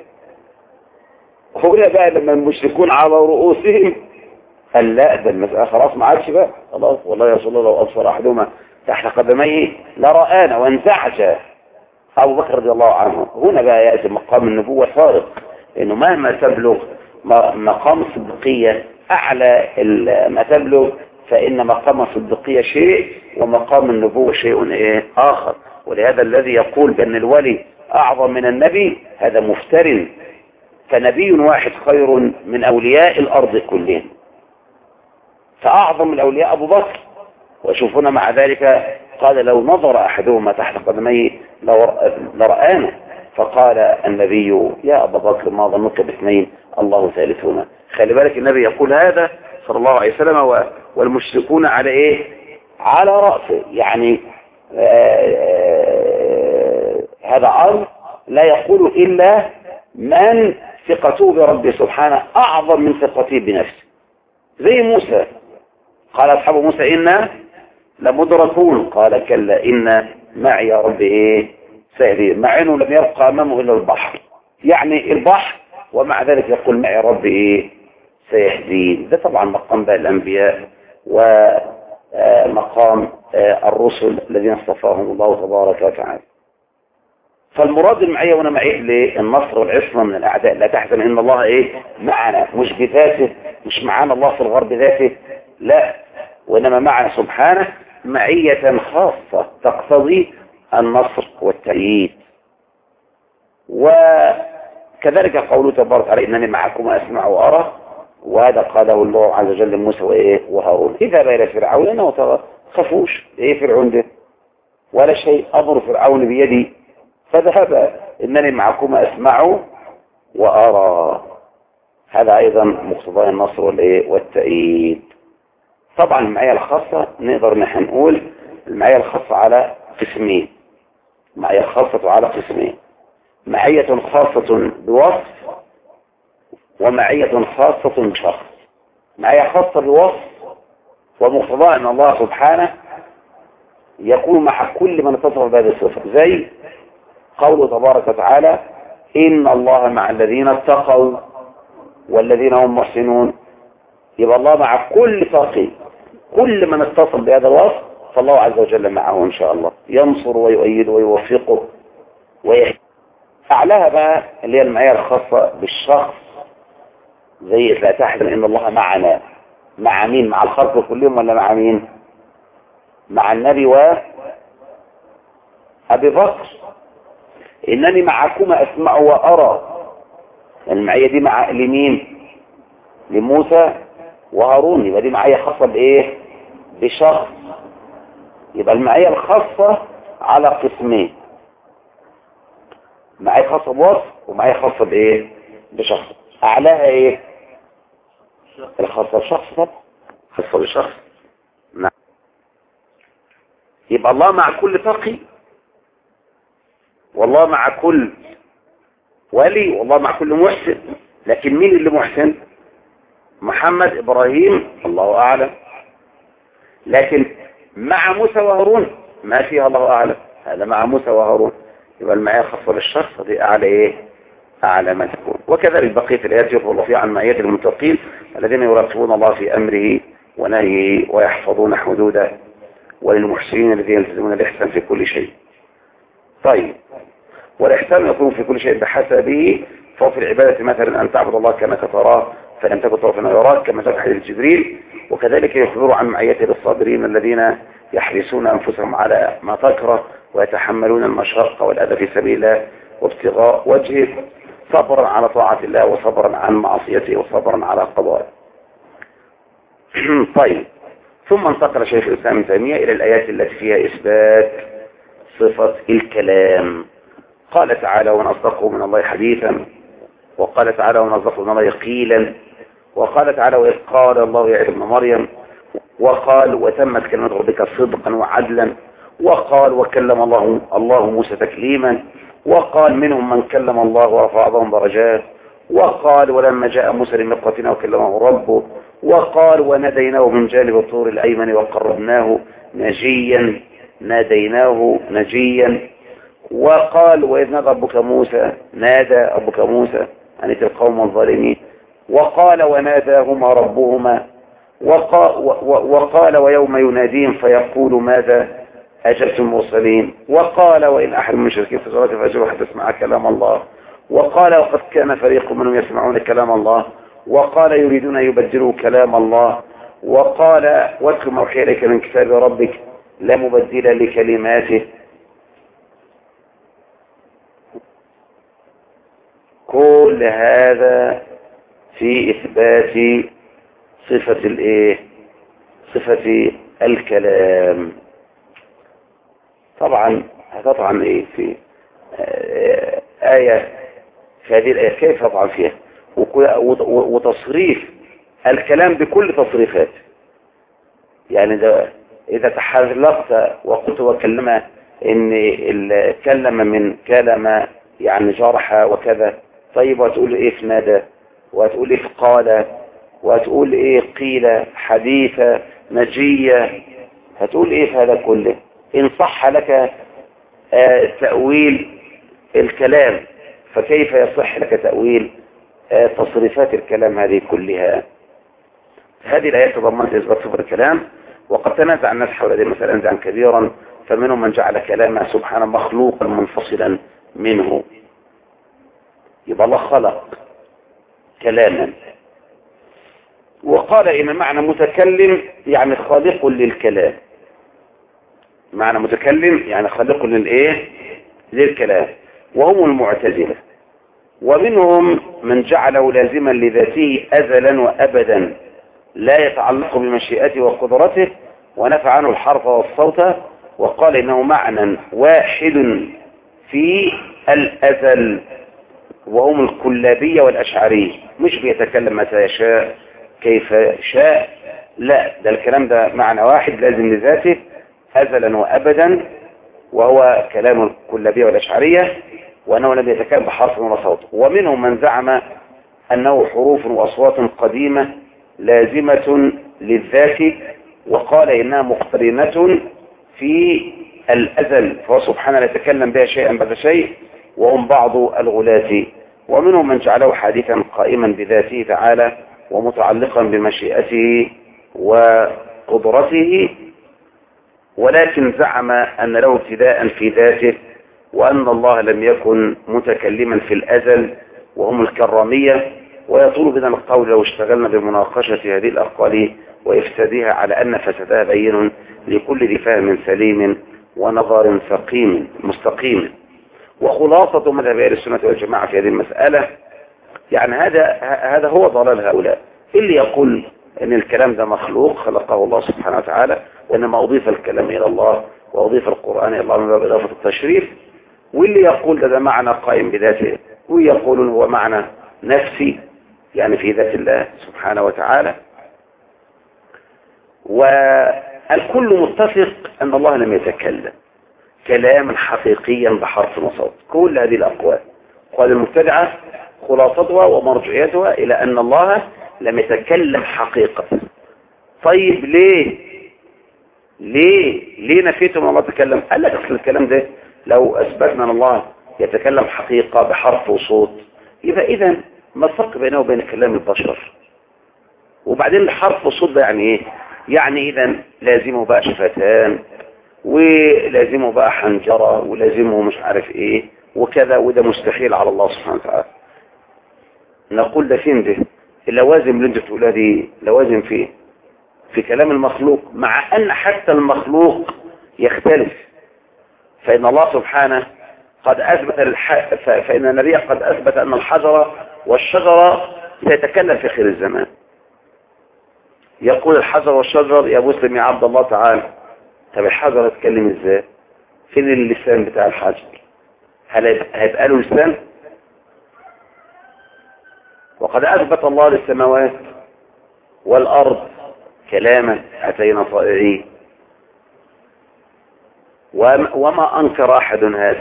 هنا بقى لما المشركون على رؤوسهم قال لا ده المسألة خلاص ما عادش بقى خلاص، والله يا رسول الله لو أبصر أحدهما تحت قدميه لرآنا، وانزعج أبو بكر رضي الله عنه. هنا بقى يأتي مقام النبوة فارق، إنه مهما تبلغ مقام الصديقية أعلى ما تبلغ، فإن مقام الصديقية شيء ومقام النبوة شيء إيه آخر. ولهذا الذي يقول بأن الولي أعظم من النبي هذا مفتر، فنبي واحد خير من أولياء الأرض كلهم، فأعظم الأولياء أبو بكر. وشوفنا مع ذلك قال لو نظر أحدهما تحت قدميه لرآنا، فقال النبي يا أبا بكر ما ظنك باثنين الله ثالثهما. خلي بالك النبي يقول هذا صلى الله عليه وسلم والمشركون على إيه على رأسه، يعني آآ آآ هذا أمر لا يقول إلا من ثقته بربه سبحانه أعظم من ثقته بنفسه. زي موسى قال أصحاب موسى إنا لمدركون قال كلا إن معي يا رب إيه سيهدين، مع إنه لم يبقى أمامه إلا البحر، يعني البحر ومع ذلك يقول معي رب إيه سيهدين. ده طبعا مقام بقى الأنبياء ومقام الرسل الذين اصطفاهم الله تبارك وتعالى. فالمراد المعية هنا معيه للنصر والعصمة من الأعداء. لا تحزن إن الله إيه معنا، مش بذاته، مش معانا الله في الغرب ذاته، لا، وإنما معنا سبحانه معية خاصة تقتضي النصر والتأييد. وكذلك قوله تبارك وتعالى إنني معكم أسمع وأرى، وهذا قاله الله عز وجل لموسى وإيه وهارون. إذا إلى فرعون إنه خافوش إيه فرعون ده ولا شيء، أمر فرعون بيدي فذهب إنني معكم أسمع وأرى. هذا أيضا مقتضى النصر والإيه والتأييد. طبعا المعية الخاصة نقدر نحن نقول المعية الخاصة على قسمين، معية خاصة على قسمين، معية خاصة بوصف ومعية خاصة بشخص. معية خاصة بوصف ومقتضى أن الله سبحانه يكون مع كل من اتصف بهذه الصفة، زي قوله تبارك وتعالى إن الله مع الذين اتقوا والذين هم محسنون. يبقى الله مع كل تقي، كل من اتصل بهذا الوصف فالله عز وجل معه إن شاء الله، ينصر ويؤيد ويوفقه ويهدي. أعلاها بقى اللي هي المعية الخاصة بالشخص، زي لا تحزن إن الله معنا. مع مين؟ مع الخلق كلهم ولا مع مين؟ مع النبي و أبي بكر إنني معكما أسمع وأرى. المعية دي مع لمين؟ لموسى وهارون. يبقى دي معية خاصة بإيه؟ بشخص. يبقى المعية الخاصة على قسمين، معية خاصة بوصف ومعية خاصة بإيه؟ بشخص. أعلاها إيه؟ الخاصة بشخص. طبعا خاصة بشخص. نعم. يبقى الله مع كل تقي، والله مع كل ولي، والله مع كل محسن. لكن مين اللي محسن؟ محمد، إبراهيم، الله أعلم. لكن مع موسى وهارون ما فيها الله أعلم. هذا مع موسى وهارون. يبقى المعية خاصة بالشخص دي أعلى إيه؟ أعلى ما تكون. وكذلك بقية الآيات يقول الله فيها عن معية المتقين الذين يراقبون الله في أمره ونهيه ويحفظون حدوده، وللمحسنين الذين يلتزمون الإحسان في كل شيء. طيب، والإحسان يكون في كل شيء بحسبه. ففي العبادة مثلا أن تعبد الله كما تراه فلم تكن ترى فإنه يراك، كما في حديث جبريل. وكذلك يخبر عن معيته للصابرين الذين يحرسون أنفسهم على ما تكره ويتحملون المشقة والأذى في سبيل الله وابتغاء وجهه، صبرا على طاعة الله وصبرا عن معصيته وصبرا على قضائه. طيب، ثم انتقل شيخ الإسلام ابن تيمية إلى الآيات التي فيها إثبات صفة الكلام. قال تعالى: ومن أصدقه من الله حديثا. وقال تعالى: ومن أصدقه من الله قيلا. وقال تعالى: وإذ قال الله يا ابن مريم. وقال: وتمت كلمة ربك صدقا وعدلا. وقال: وكلم الله الله موسى تكليما. وقال: منهم من كلم الله ورفع بعضهم درجات. وقال: ولما جاء موسى لميقاتنا وكلمه ربه. وقال: وناديناه من جانب الطور الأيمن وقربناه نجيا ناديناه نجيا. وقال: وإذ نادى ربك موسى نادى ربك موسى أن ائت القوم الظالمين. وقال: وناداهما ربهما. وقال, وقال: ويوم يناديهم فيقول ماذا أجبتم المرسلين. وقال: وإن أحد من المشركين في صلاته فأجره حتى تسمع كلام الله. وقال: وقد كان فريق منهم يسمعون كلام الله. وقال: يريدون أن يبدلوا كلام الله. وقال: واتل ما أوحي إليك من كتاب ربك لا مبدل لكلماته. كل هذا في إثبات صفة الإيه؟ صفة الكلام. طبعا هتطعن إيه في آية في هذه الآية؟ كيف تطعن فيها؟ وتصريف الكلام بكل تصريفات. يعني ده إذا تحلقت وقلت وكلم إن كلم من كلم يعني جرح وكذا، طيب وتقول إيه في نادى، وتقول إيه في قال، وتقول إيه قيل، حديثة، نجية، هتقول إيه في هذا كله؟ إن صح لك آه تأويل الكلام فكيف يصح لك تأويل آه تصريفات الكلام هذه كلها؟ هذه الآيات تضمنت إثبات صفة الكلام. وقد تنازع الناس حول هذه المسألة نزاعا كبيرا، فمنهم من جعل كلامه سبحانه مخلوقا منفصلا منه. يبقى الله خلق كلاما. وقال إن معنى متكلم يعني خالق للكلام. معنى متكلم يعني خالق للإيه؟ للكلام. وهم المعتزلة. ومنهم من جعله لازما لذاته أزلا وأبدا لا يتعلق بمشيئته وقدرته، ونفى عنه الحرف والصوت، وقال إنه معنى واحد في الأزل. وهم الكلابية والأشعرية، مش بيتكلم متى يشاء كيف شاء، لا، ده الكلام ده معنى واحد لازم لذاته أزلا وأبدا، وهو كلام الكلابية والأشعرية، وأنه لم يتكلم بحرف ولا صوت. ومنهم من زعم أنه حروف وأصوات قديمة لازمة للذات، وقال إنها مقترنة في الأزل، فهو سبحانه لا يتكلم بها شيئا بعد شيء، وهم بعض الغلاة. ومنهم من جعله حادثا قائما بذاته تعالى ومتعلقا بمشيئته وقدرته، ولكن زعم أن له ابتداء في ذاته، وأن الله لم يكن متكلما في الأزل، وهم الكرامية. ويطول بنا القول لو اشتغلنا بمناقشة هذه الأقوال وإفسادها على أن فسدها بين لكل ذي فهم سليم، ونظر سقيم مستقيم. وخلاصة مذهب أهل السنة والجماعة في هذه المسألة يعني هذا هذا هو ضلال هؤلاء اللي يقول ان الكلام ده مخلوق خلقه الله سبحانه وتعالى، وانما اضيف الكلام الى الله واضيف القرآن الى الله من باب اضافة التشريف، واللي يقول ده, ده معنى قائم بذاته، ويقول هو معنى نفسي يعني في ذات الله سبحانه وتعالى. والكل متفق ان الله لم يتكلم كلاما حقيقيا بحرف وصوت. كل هذه الاقوال قال المبتدعة خلاصتها ومرجعيتها إلى أن الله لم يتكلم حقيقة. طيب ليه ليه ليه نفيتم أن الله تكلم؟ قال لك أصل الكلام ده لو أثبتنا أن الله يتكلم حقيقة بحرف وصوت يبقى إذن ما الفرق بينه وبين كلام البشر؟ وبعدين الحرف والصوت ده يعني إيه؟ يعني إذن لازمه بقى شفتان ولازمه بقى حنجرة ولازمه مش عارف إيه وكذا، وده مستحيل على الله سبحانه وتعالى. نقول ده فين ده؟ اللوازم اللي انت بتقولها دي لوازم فيه في كلام المخلوق، مع ان حتى المخلوق يختلف. فإن الله سبحانه قد أثبت الح... فإن النبي قد أثبت أن الحجر والشجرة سيتكلم في خير الزمان. يقول الحجر والشجر يا مسلم يا عبد الله تعالى. طب الحجر يتكلم ازاي؟ فين اللسان بتاع الحجر؟ هل هيبقى له لسان؟ وقد أثبت الله للسماوات والأرض كلاما أتينا طائعين، وما أنكر أحد هذا.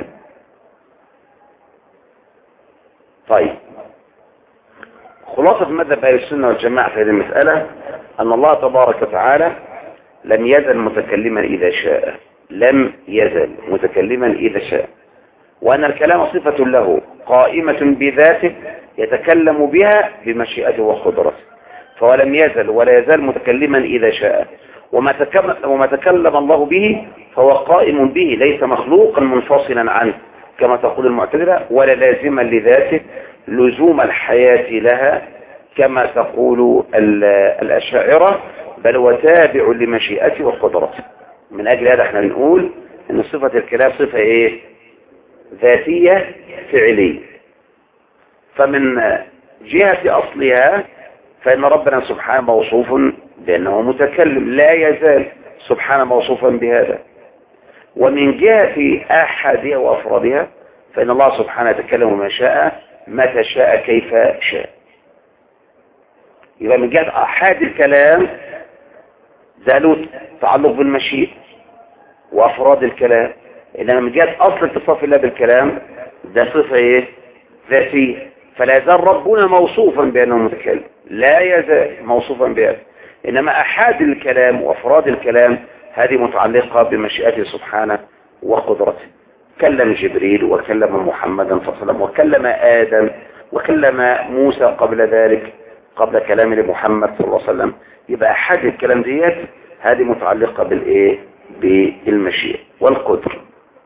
طيب خلاصة مذهب أهل السنة والجماعة في هذه المسألة أن الله تبارك وتعالى لم يزل متكلما إذا شاء، لم يزل متكلما إذا شاء، وأن الكلام صفة له قائمة بذاته يتكلم بها بمشيئته وقدرته، فهو لم يزل ولا يزال متكلما إذا شاء. وما تكلم, وما تكلم الله به فهو قائم به، ليس مخلوقا منفصلا عنه كما تقول المعتزلة، ولا لازما لذاته لزوم الحياة لها كما تقول الأشاعرة، بل هو تابع لمشيئته وقدرته. من أجل هذا احنا بنقول ان صفة الكلام صفة ايه؟ ذاتية فعلية. فمن جهة أصلها فإن ربنا سبحانه موصوف بأنه متكلم، لا يزال سبحانه موصوفا بهذا. ومن جهة أحدها وأفرادها فإن الله سبحانه يتكلم ما شاء متى شاء كيف شاء. يبقى من جهة أحد الكلام ده له تعلق بالمشيئة وأفراد الكلام، إنما من جهة أصل اتصاف الله بالكلام ده صفة إيه؟ ذاتية. فلا يزال ربنا موصوفا بأنه متكلم، لا يزال موصوفا بهذا. إنما أحد الكلام وأفراد الكلام هذه متعلقة بمشيئته سبحانه وقدرته. كلم جبريل وكلم محمدا صلى الله عليه وسلم وكلم آدم وكلم موسى قبل ذلك قبل كلام لمحمد صلى الله عليه وسلم. يبقى أحد الكلام ديت هذه متعلقة بالإيه؟ بالمشيئة والقدر.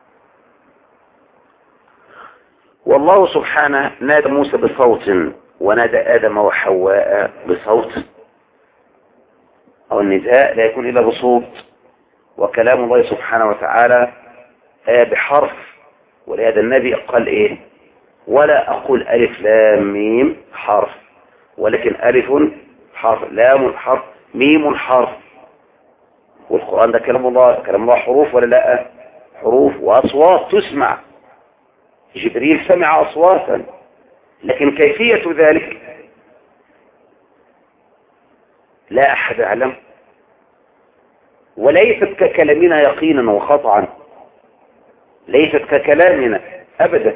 والله سبحانه نادى موسى بصوت ونادى آدم وحواء بصوت، أو النداء لا يكون إلا بصوت، وكلام الله سبحانه وتعالى بحرف. ولهذا النبي قال إيه؟ ولا أقول ألف لام ميم حرف، ولكن ألف حرف، لام حرف، ميم حرف. والقرآن ده كلام الله، كلام الله حروف ولا لا؟ حروف وأصوات تسمع. جبريل سمع أصواتا، لكن كيفية ذلك لا أحد يعلم، وليست ككلامنا يقينا وخطعا، ليست ككلامنا أبدا.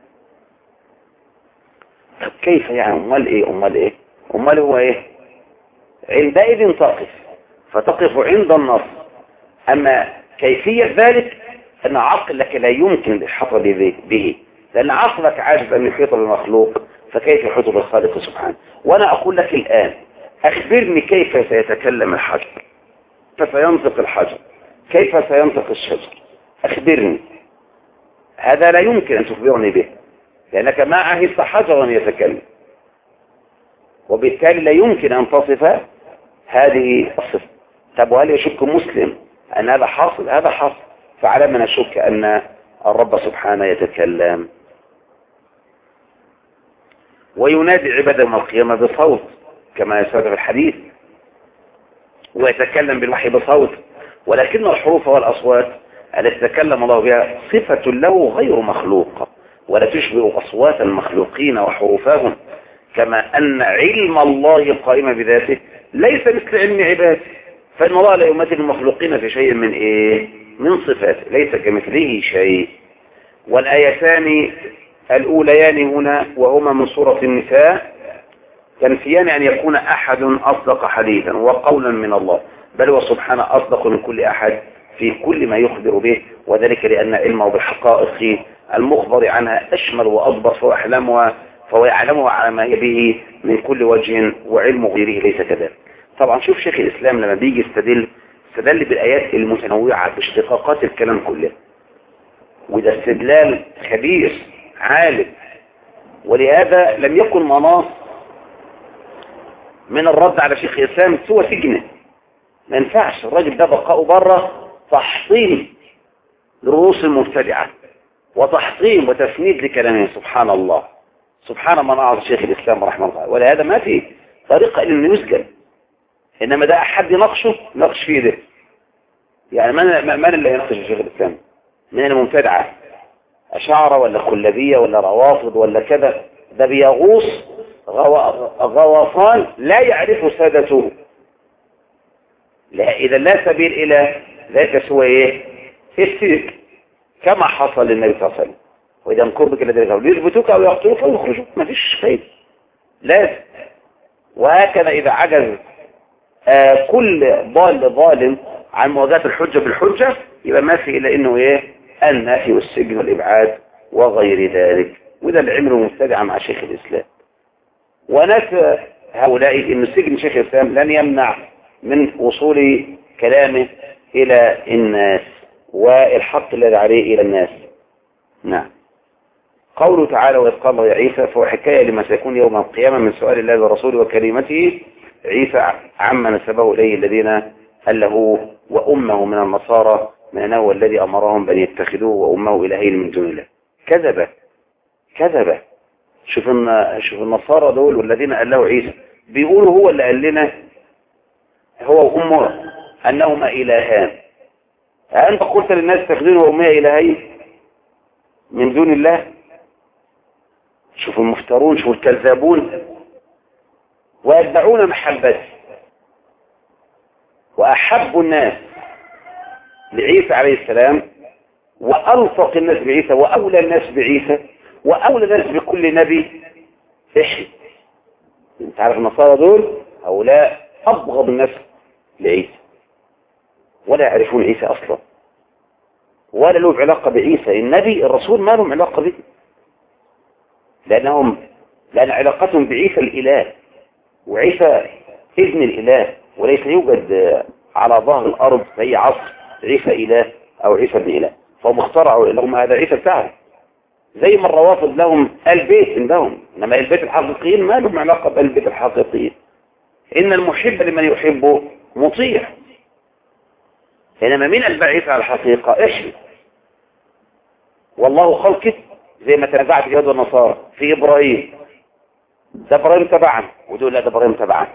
طب كيف يعني؟ أمال إيه؟ أمال إيه؟ أمال هو إيه؟ عندئذ تقف، فتقف عند النص. أما كيفية ذلك أن عقلك لا يمكن الإحاطة به، لأن عقلك عاجز أن يحيط بالمخلوق، فكيف يحيط بالخالق سبحانه؟ وأنا أقول لك الآن أخبرني كيف سيتكلم الحجر، كيف سينطق الحجر، كيف سينطق الشجر، أخبرني. هذا لا يمكن أن تخبرني به، لأنك ما عهدت حجرا يتكلم، وبالتالي لا يمكن أن تصف هذه الصفة. طب وهل يشك مسلم أن هذا حاصل؟ هذا حاصل. فعلى ما نشك أن الرب سبحانه يتكلم وينادي عباده يوم القيامة بصوت كما يثبت في الحديث، ويتكلم بالوحي بصوت، ولكن الحروف والأصوات التي تكلم الله بها صفة له غير مخلوقة ولا تشبه أصوات المخلوقين وحروفهم، كما أن علم الله قائم بذاته ليس مثل علم عباده، فإن الله لا يمثل المخلوقين في شيء من إيه؟ من صفاته، ليس كمثله شيء. والآيتان الأوليان هنا وهما من سورة النساء تنفيان أن يكون أحد أصدق حديثا وقولا من الله، بل هو سبحانه أصدق من كل أحد في كل ما يخبر به، وذلك لأن علمه بالحقائق المخبر عنها أشمل وأضبط، فهو أحلامها فهو يعلمها على ما هي به من كل وجه، وعلم غيره ليس كذلك. طبعا شوف شيخ الإسلام لما بيجي يستدل استدل بالآيات المتنوعة باشتقاقات الكلام كله، وده استدلال خبير عالم، ولهذا لم يكن مناص من الرد على شيخ الإسلام سوى سجنه. ما ينفعش الراجل ده بقاؤه بره تحطيم لرؤوس المبتدعة وتحطيم وتفنيد لكلامه. سبحان الله، سبحان من أعظم شيخ الإسلام رحمه الله. ولهذا ما في طريقة إنه يسجن، إنما ده أحد يناقشه نقش فيه ده. يعني من من اللي يناقش شيخ الإسلام؟ من المبتدعة، أشاعرة ولا خلابية ولا روافض ولا كذا؟ ده بيغوص غواصان لا يعرف سادته. لا، إذا لا سبيل إلى ذلك سوى إيه؟ السلك، كما حصل للنبي صلى الله عليه وسلم. وإذا انكر بك لذلك يثبتوك أو يقتلوك أو يخرجوك، ما فيش خير، لازم. وهكذا إذا عجز آه كل ضال ظالم عن مواجهة الحجة بالحجة، يبقى ما في إلا إنه إيه؟ النفي والسجن والإبعاد وغير ذلك. وده العمل المبتدع مع شيخ الإسلام. ونفى هؤلاء إن سجن شيخ الإسلام لن يمنع من وصول كلامه إلى الناس والحق الذي عليه إلى الناس. نعم. قوله تعالى وإذ قال الله يا عيسى، فهو حكاية لما سيكون يوم القيامة من سؤال الله ورسوله وكلمته عيسى عما نسبه إليه الذين أله وأمه من النصارى من أنه هو الذي أمرهم بأن يتخذوه وأمه إلهين من دون الله. كذب كذب. شوف شوف النصارى دول والذين أله عيسى بيقولوا هو اللي قال لنا هو وأمه أنهما إلهان. أنت قلت للناس اتخذوه وأمه إلهين من دون الله؟ شوف المفترون، شوف الكذابون. ويدعون محبته، وأحب الناس لعيسى عليه السلام وألصق الناس بعيسى وأولى الناس بعيسى وأولى الناس بكل نبي إحنا. انت عارف النصارى دول هؤلاء أبغض الناس لعيسى، ولا يعرفون عيسى أصلا، ولا له علاقة بعيسى النبي الرسول، ما لهم علاقة به، لأنهم لأن علاقتهم بعيسى الإله، وعيسى ابن الإله، وليس يوجد على ظهر الأرض في أي عصر عيسى إله أو عيسى ابن إله، فهم اخترعوا لهم هذا عيسى بتاعهم. زي ما الروافض لهم البيت عندهم، إنما البيت الحقيقيين ما لهم علاقة بالبيت الحقيقيين. إن المحب لمن يحبه مطيع، إنما من أتباع عيسى على الحقيقة إحنا. والله خلقت زي ما تنازعت اليهود والنصارى في إبراهيم، ده إبراهيم تبعا، ودول لا ده إبراهيم تبعا،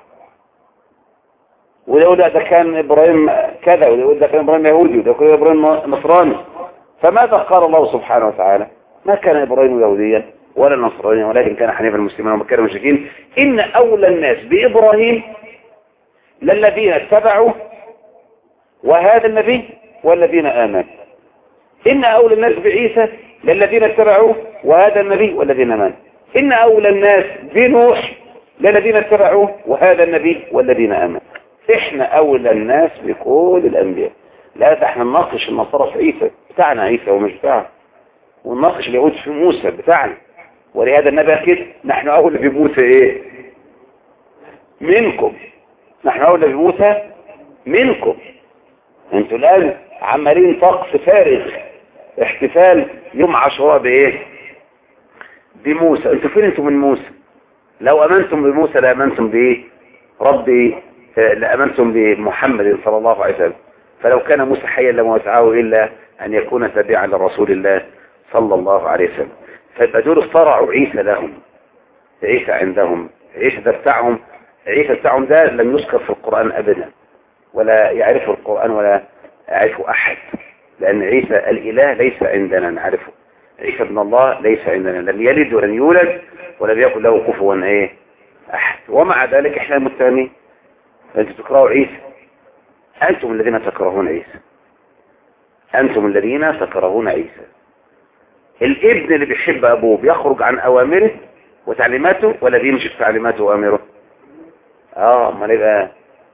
وده ده كان إبراهيم كذا، وده ده كان إبراهيم يهودي، وده كان إبراهيم نصراني. فماذا قال الله سبحانه وتعالى؟ ما كان إبراهيم يهوديا ولا نصرانيا، ولكن كان حنيفا مسلما وما كان مشركين. إن أولى الناس بإبراهيم للذين اتبعوا وهذا النبي والذين آمنوا. إن أولى الناس بعيسى للذين اتبعوا وهذا النبي والذين آمنوا. إن أولى الناس بنوح للذين اتبعوا وهذا النبي والذين آمنوا. إحنا أولى الناس بكل الأنبياء. لا احنا نناقش النصارى في عيسى بتاعنا، عيسى ومش بتاعنا، ونناقش اليهود في موسى بتاعنا. ولهذا النبي كده نحن أولى بموسى إيه؟ منكم. نحن أولى بموسى منكم. انتوا الآن عمالين طقس فارغ، احتفال يوم عاشوراء بإيه؟ بموسى. انتوا فين انتوا من موسى؟ لو أمنتم بموسى لأمنتم بإيه؟ ربي لأمنتم بمحمد صلى الله عليه وسلم. فلو كان موسى حيا لما وسعه إلا أن يكون تابعا لرسول الله صلى الله عليه وسلم. فيبقى دول اخترعوا عيسى لهم، عيسى عندهم، عيسى ده بتاعهم، عيسى بتاعهم ده لم يذكر في القرآن أبدا، ولا يعرفه القرآن ولا يعرفه أحد، لأن عيسى الإله ليس عندنا نعرفه، عيسى ابن الله ليس عندنا، لم يلد ولم يولد ولم يكن له كفوا ايه أحد. ومع ذلك احنا المتهمين، أنتم تكرهوا عيسى، أنتم الذين تكرهون عيسى، أنتم الذين تكرهون عيسى. الابن اللي بيحب أبوه بيخرج عن أوامره وتعليماته ولا بيمشي في تعليماته وأمره؟ اه امال يبقى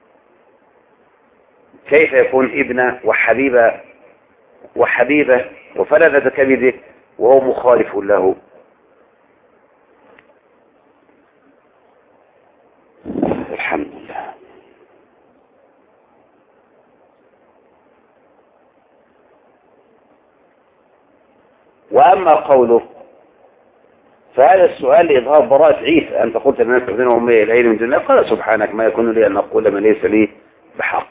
كيف يكون ابنه وحبيبه وحبيبه وفلذة كبده وهو مخالف له؟ الحمد لله. وأما قوله فهذا السؤال لإظهار براءة عيسى، أنت قلت للناس تخذين أمي العين من دون الله، قال سبحانك ما يكون لي أن أقول ما ليس لي بحق.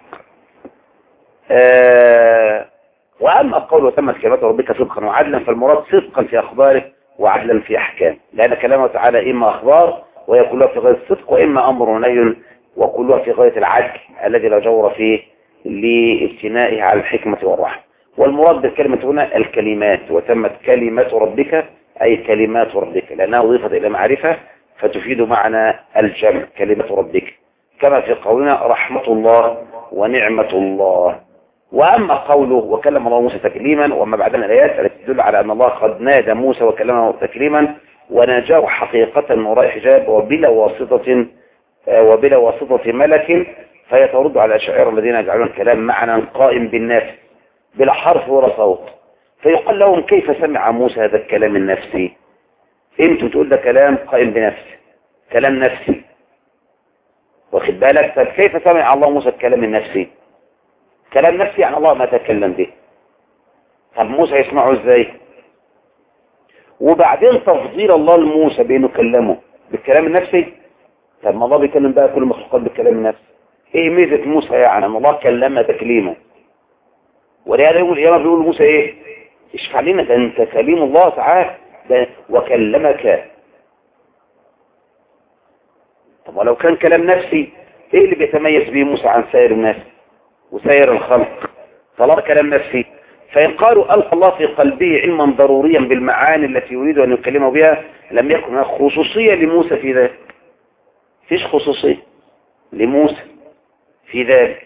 آه وأما قوله تمت كلمات ربك صدقا وعدلا، فالمراد صدقا في أخباره وعدلا في أحكام، لأن كلامه تعالى إما أخبار وهي كلها في غاية الصدق، وإما أمر ونهي وكلها في غاية العدل الذي لا جور فيه لابتنائه على الحكمة والرحمة. والمراد بالكلمة هنا الكلمات، وتمت كلمات ربك أي كلمات ربك، لأنها أضيفت إلى معرفة فتفيد معنى الجمع كلمة ربك، كما في قولنا رحمة الله ونعمة الله. وأما قوله وكلم الله موسى تكليما، وما بعدنا الآيات التي تدل على أن الله قد نادى موسى وكلمه تكليما وناجاه حقيقة من وراء حجاب وبلا واسطة وبلا واسطة ملك، فهي ترد على الأشاعرة الذين يجعلون الكلام معنى قائم بالنفس بلا حرف ولا صوت، فيقال لهم كيف سمع موسى هذا الكلام النفسي؟ انتوا تقول ده كلام قائم بنفسه، كلام نفسي، واخد بالك؟ طب كيف سمع الله موسى الكلام النفسي؟ كلام نفسي يعني الله ما تكلم به، طب موسى يسمعه ازاي؟ وبعدين تفضيل الله لموسى بانه كلمه بالكلام النفسي، طب ما الله بيكلم بقى كل المخلوقات بالكلام النفسي، ايه ميزه موسى يعني ان الله كلمه تكليما؟ ولهذا يوم القيامه بيقول موسى ايه؟ اشفع لنا ده انت كليم الله تعالى ده وكلمك. طب ولو كان كلام نفسي ايه اللي بيتميز به موسى عن سائر الناس وسائر الخلق؟ طالما كلام نفسي، فإن قالوا ألقى الله في قلبه علما ضروريا بالمعاني التي يريد أن يكلمه بها، لم يكن هناك خصوصية لموسى في ذلك، فيش خصوصية لموسى في ذلك.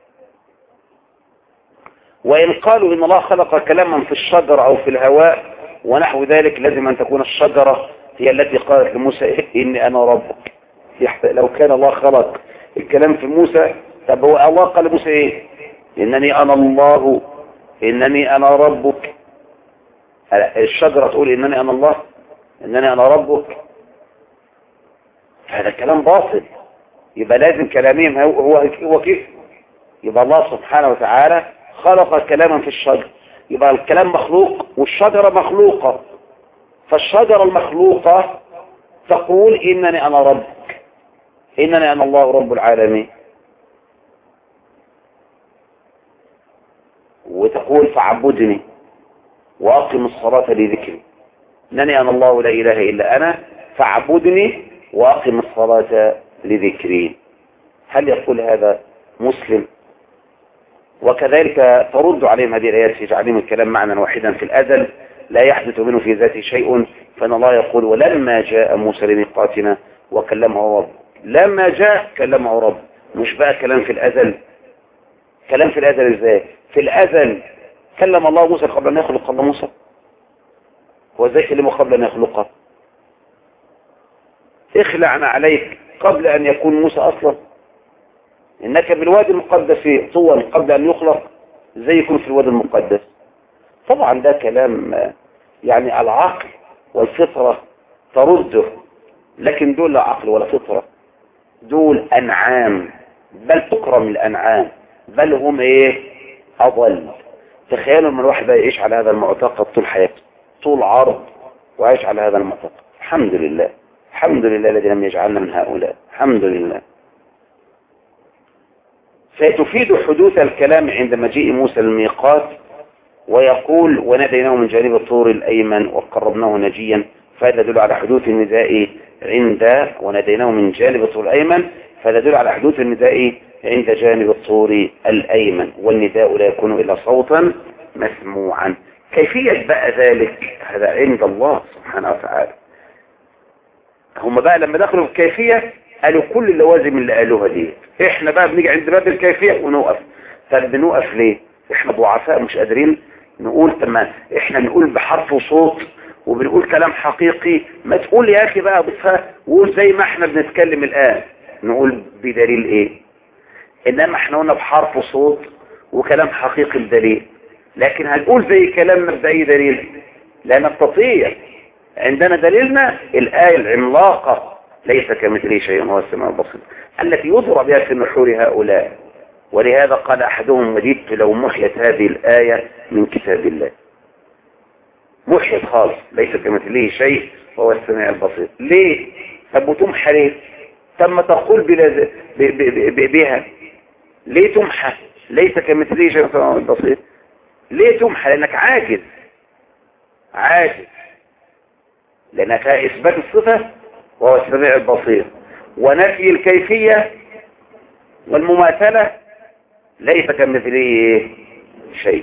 وإن قالوا إن الله خلق كلاما في الشجرة أو في الهواء ونحو ذلك، لازم أن تكون الشجرة هي التي قالت لموسى إني أنا ربك. لو كان الله خلق الكلام في موسى، طب هو الله قال لموسى إيه؟ إنني أنا الله إنني أنا ربك. الشجرة تقول إنني أنا الله، إنني أنا ربك، هذا كلام باطل. يبقى لازم كلامهم هو هو كيف؟ يبقى الله سبحانه وتعالى خلق كلاما في الشجر، يبقى الكلام مخلوق والشجرة مخلوقة، فالشجرة المخلوقة تقول إنني أنا ربك، إنني أنا الله رب العالمين، وتقول فاعبدني وأقم الصلاة لذكري، إنني أنا الله لا إله إلا أنا فاعبدني وأقم الصلاة لذكري. هل يقول هذا مسلم؟ وكذلك ترد عليهم هذه الآيات في جعلهم الكلام معنى واحدا في الأزل لا يحدث منه في ذاته شيء، فإن الله يقول ولما جاء موسى لميقاتنا وكلمه رب، لما جاء كلمه رب، مش بقى كلام في الأزل. كلام في الأزل ازاي؟ في الأزل كلم الله موسى قبل أن يخلق الله موسى، هو ازاي كلمه قبل أن يخلقه؟ اخلعنا عليك قبل أن يكون موسى أصلا، إنك بالوادي المقدس طوى قبل أن يخلق، ازاي يكون في الوادي المقدس؟ طبعا ده كلام يعني العقل والفطرة ترده، لكن دول لا عقل ولا فطرة، دول أنعام، بل تكرم الأنعام، بل هم ايه؟ أضل. تخيلوا من الواحد بقى يعيش على هذا المعتقد طول حياته، طول عرض وعيش على هذا المعتقد. الحمد لله، الحمد لله الذي لم يجعلنا من هؤلاء، الحمد لله. ستفيد حدوث الكلام عند مجيء موسى الميقات ويقول وناديناه من جانب الطور الأيمن وقربناه نجيا، فهذا يدل على حدوث النداء عند وناديناه من جانب الطور الأيمن، فهذا يدل على حدوث النداء عند جانب الطور الأيمن، والنداء لا يكون إلا صوتا مسموعا. كيفية بقى ذلك هذا عند الله سبحانه وتعالى. هم بقى لما دخلوا في الكيفية قالوا كل اللوازم اللي قالوها دي، احنا بقى بنيجي عند باب الكيفية ونوقف. طب بنوقف ليه؟ احنا ضعفاء مش قادرين نقول. تمام، احنا بنقول بحرف وصوت وبنقول كلام حقيقي. ما تقول يا اخي بقى بصها وقول زي ما احنا بنتكلم الان، نقول بدليل ايه؟ انما احنا قلنا بحرف وصوت وكلام حقيقي بدليل، لكن هنقول زي كلامنا بأي دليل؟ لا نستطيع. عندنا دليلنا الآية العملاقة ليس كمثله شيء وهو السميع البصير التي يضرب بها في نحور هؤلاء. ولهذا قال أحدهم وددت لو محيت هذه الآية من كتاب الله. محيت خالص، ليس كمثله شيء وهو السميع البصير. ليه؟ طب وتمحى ليه؟ ثم تقول بلا بها ليه تمحى؟ ليس كمثله شيء وهو السميع البصير. ليه تمحى؟ لأنك عاجز عاجز لأنك إثبات الصفة وهو السميع البصير، ونفي الكيفية والمماثلة ليس كمثله شيء.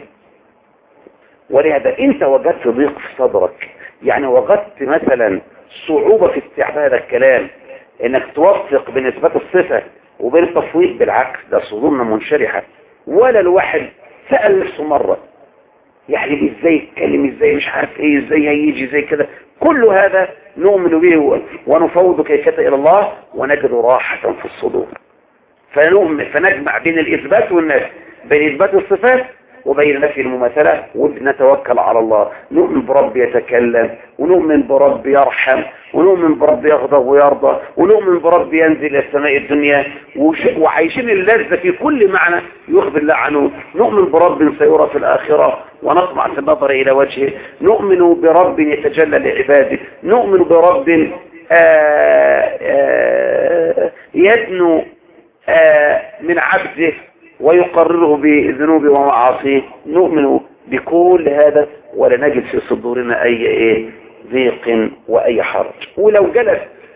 ولهذا انت وجدت ضيق في صدرك، يعني وجدت مثلا صعوبة في استيعاب هذا الكلام، انك توفق بين اثبات الصفة وبين التفويض، بالعكس ده صدورنا منشرحة. ولا الواحد سأل نفسه مرة يعني ازاي يتكلم، ازاي مش عارف ايه، ازاي هيجي زي كده. كل هذا نؤمن به ونفوض كيفيته الى الله ونجد راحة في الصدور. فنؤمن فنجمع بين الاثبات والنفي، بين اثبات الصفات وبين نفي المماثلة، ونتوكل على الله. نؤمن برب يتكلم، ونؤمن برب يرحم، ونؤمن برب يغضب ويرضى، ونؤمن برب ينزل الى السماء الدنيا، وعايشين اللذة في كل معنى يخبر الله عنه. نؤمن برب سيرى في الآخرة ونطمع في النظر إلى وجهه. نؤمن برب يتجلى لعباده. نؤمن برب آآ آآ يدنو من عبده ويقرره بذنوبه ومعاصيه. نؤمن بكل هذا ولا نجد في صدورنا أي إيه ضيق وأي حرج. ولو جلس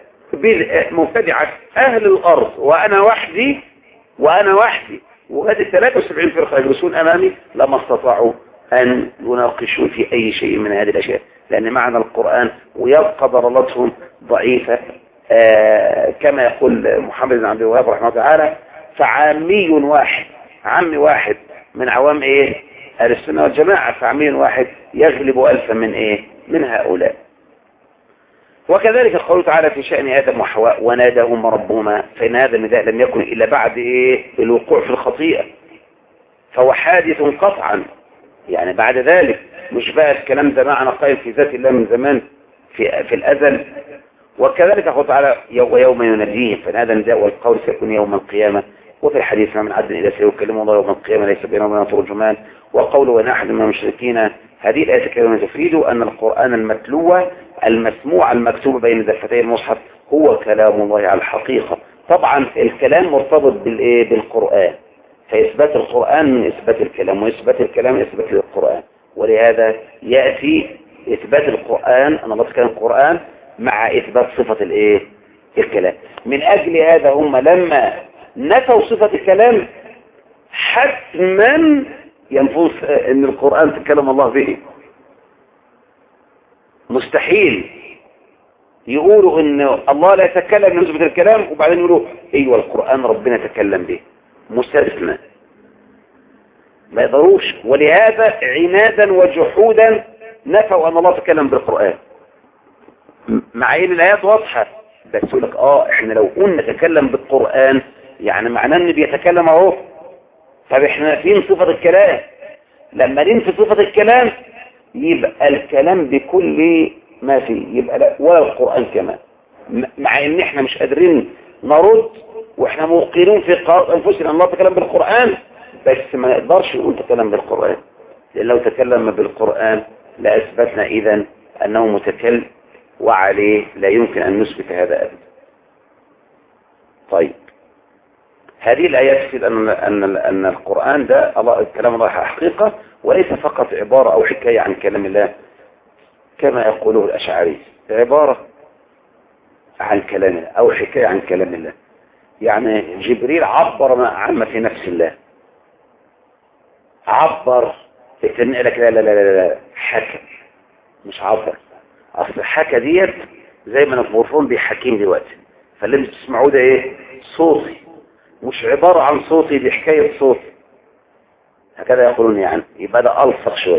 مبتدعة أهل الأرض وأنا وحدي وأنا وحدي وهذه ثلاثة وسبعين فرقة يجلسون أمامي لما استطاعوا أن يناقشوا في أي شيء من هذه الأشياء، لأن معنى القرآن ويبقى ضلالتهم ضعيفة. آه كما يقول محمد بن عبد الوهاب رحمه الله تعالى: فعامي واحد، عمي واحد من عوام ايه اهل السنه والجماعه، فعامي واحد يغلب الفا من ايه من هؤلاء. وكذلك قوله تعالى في شأن آدم وحواء: وناداهما ربهما، فإن هذا النداء لم يكن إلا بعد إيه الوقوع في الخطيئة، فهو حادث قطعا، يعني بعد ذلك. مش بقى الكلام ده معنى قائم في ذات الله من زمان في في الأزل. وكذلك قوله تعالى: ويوم يناديهم، فإن هذا النداء والقول سيكون يوم القيامة. وفي الحديث: ما من عبد إلا سيكلمه الله يوم القيامة ليس بينه وبينه ترجمان. وقوله: وإن أحد من المشركين، هذه الآية الكريمة تفيد أن القرآن المتلو المسموع المكتوب بين دفتي المصحف هو كلام الله على الحقيقة. طبعا الكلام مرتبط بالإيه بالقرآن، فإثبات القرآن من إثبات الكلام، وإثبات الكلام إثبات القرآن. ولهذا يأتي إثبات القرآن أن الله تكلم القرآن مع إثبات صفة الإيه الكلام. من أجل هذا هم لما نفوا صفة الكلام حتما ينفوس ان القرآن تكلم الله به. مستحيل يقولوا ان الله لا يتكلم نسبة الكلام وبعدين يقولوا ايوه القرآن ربنا تكلم به. مستثنى، ما يقدروش. ولهذا عنادا وجحودا نفوا ان الله تكلم بالقرآن، مع ان الايات واضحة. بس يقول لك اه احنا لو قلنا نتكلم بالقرآن يعني معناه ان بيتكلم اهو، طب احنا نافين صفة الكلام. لما ننفي صفة الكلام يبقى الكلام بكل ما فيه، يبقى لا ولا القرآن كمان، مع ان احنا مش قادرين نرد واحنا موقنين في انفسنا ان الله تكلم بالقرآن، بس ما نقدرش نقول تكلم بالقرآن، لان لو تكلم بالقرآن لأثبتنا اذا انه متكلم، وعليه لا يمكن ان نثبت هذا ابدا. طيب هذه الآيات تفيد أن أن أن القرآن ده الله كلام الله حقيقة وليس فقط عبارة أو حكاية عن كلام الله كما يقوله الأشعري، عبارة عن كلام الله أو حكاية عن كلام الله. يعني جبريل عبر عما في نفس الله، عبر تتنقل لك لا لا لا لا لا حكى مش عبر. أصل حكى ديت زي ما الميكروفون بيحكيم دلوقتي، فاللي بتسمعوه ده ايه؟ صوتي، مش عبارة عن صوتي، دي حكاية صوت، هكذا يقولون. يعني يبقى ده ألصق شوية.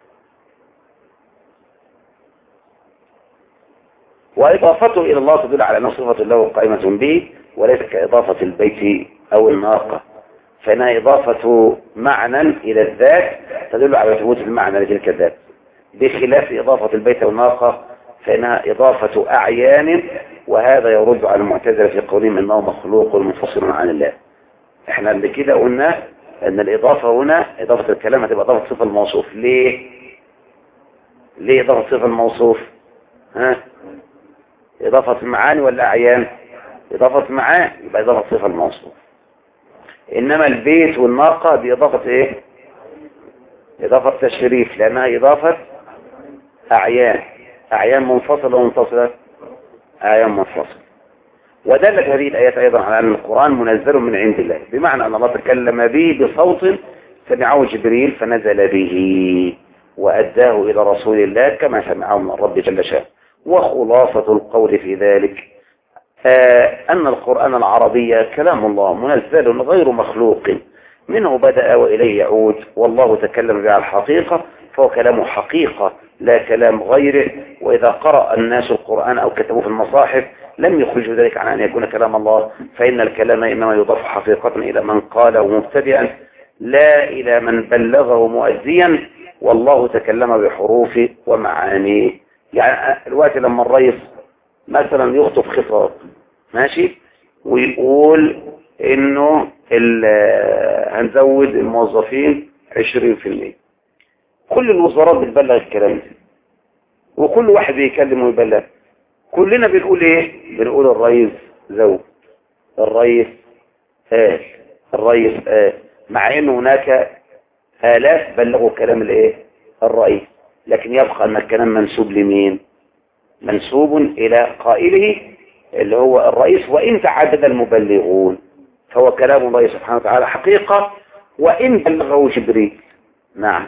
وإضافته إلى الله تدل على أن صفة الله قائمة به وليس كإضافة البيت أو الناقة، فإنها إضافة معنى إلى الذات تدل على ثبوت المعنى لتلك الذات، بخلاف إضافة البيت والناقة فإنها إضافة أعيان، وهذا يرد على المعتزلة في قولهم إنه مخلوق منفصل عن الله. احنا اللي كده قلنا أن الإضافة هنا إضافة الكلام هتبقى إضافة صفة الموصوف. ليه؟ ليه إضافة صفة الموصوف؟ ها؟ إضافة المعاني ولا أعيان؟ إضافة معاني، يبقى إضافة صفة الموصوف. إنما البيت والناقة بإضافة إيه؟ إضافة تشريف، لأنها إضافة أعيان. أعيان منفصلة ومنفصلة، أعيان منفصلة. ودلت هذه الآيات أيضا على أن القرآن منزل من عند الله، بمعنى أن الله تكلم به بصوت سمعه جبريل فنزل به وأداه إلى رسول الله كما سمعه من الرب جل شأنه. وخلاصة القول في ذلك آه أن القرآن العربي كلام الله منزل غير مخلوق، منه بدأ وإليه يعود، والله تكلم بها الحقيقة فهو كلام حقيقة لا كلام غيره. وإذا قرأ الناس القرآن أو كتبوه في المصاحف لم يخرجوا ذلك عن أن يكون كلام الله، فإن الكلام إنما يضاف حقيقة إلى من قاله مبتدئا لا إلى من بلغه مؤديا، والله تكلم بحروف ومعاني. يعني الوقت لما الرئيس مثلا يخطب خطاب ماشي ويقول إنه هنزود الموظفين عشرين في المية، كل الوزارات بتبلغ الكلام ده وكل واحد بيكلم ويبلغ، كلنا بنقول ايه؟ بنقول الرئيس زود، الرئيس قال، الرئيس قال، مع ان هناك آلاف بلغوا كلام الايه؟ الرئيس، لكن يبقى ان الكلام منسوب لمين؟ منسوب الى قائله اللي هو الرئيس، وان تعدد المبلغون فهو كلام الله سبحانه وتعالى حقيقة وان بلغه جبريل. نعم،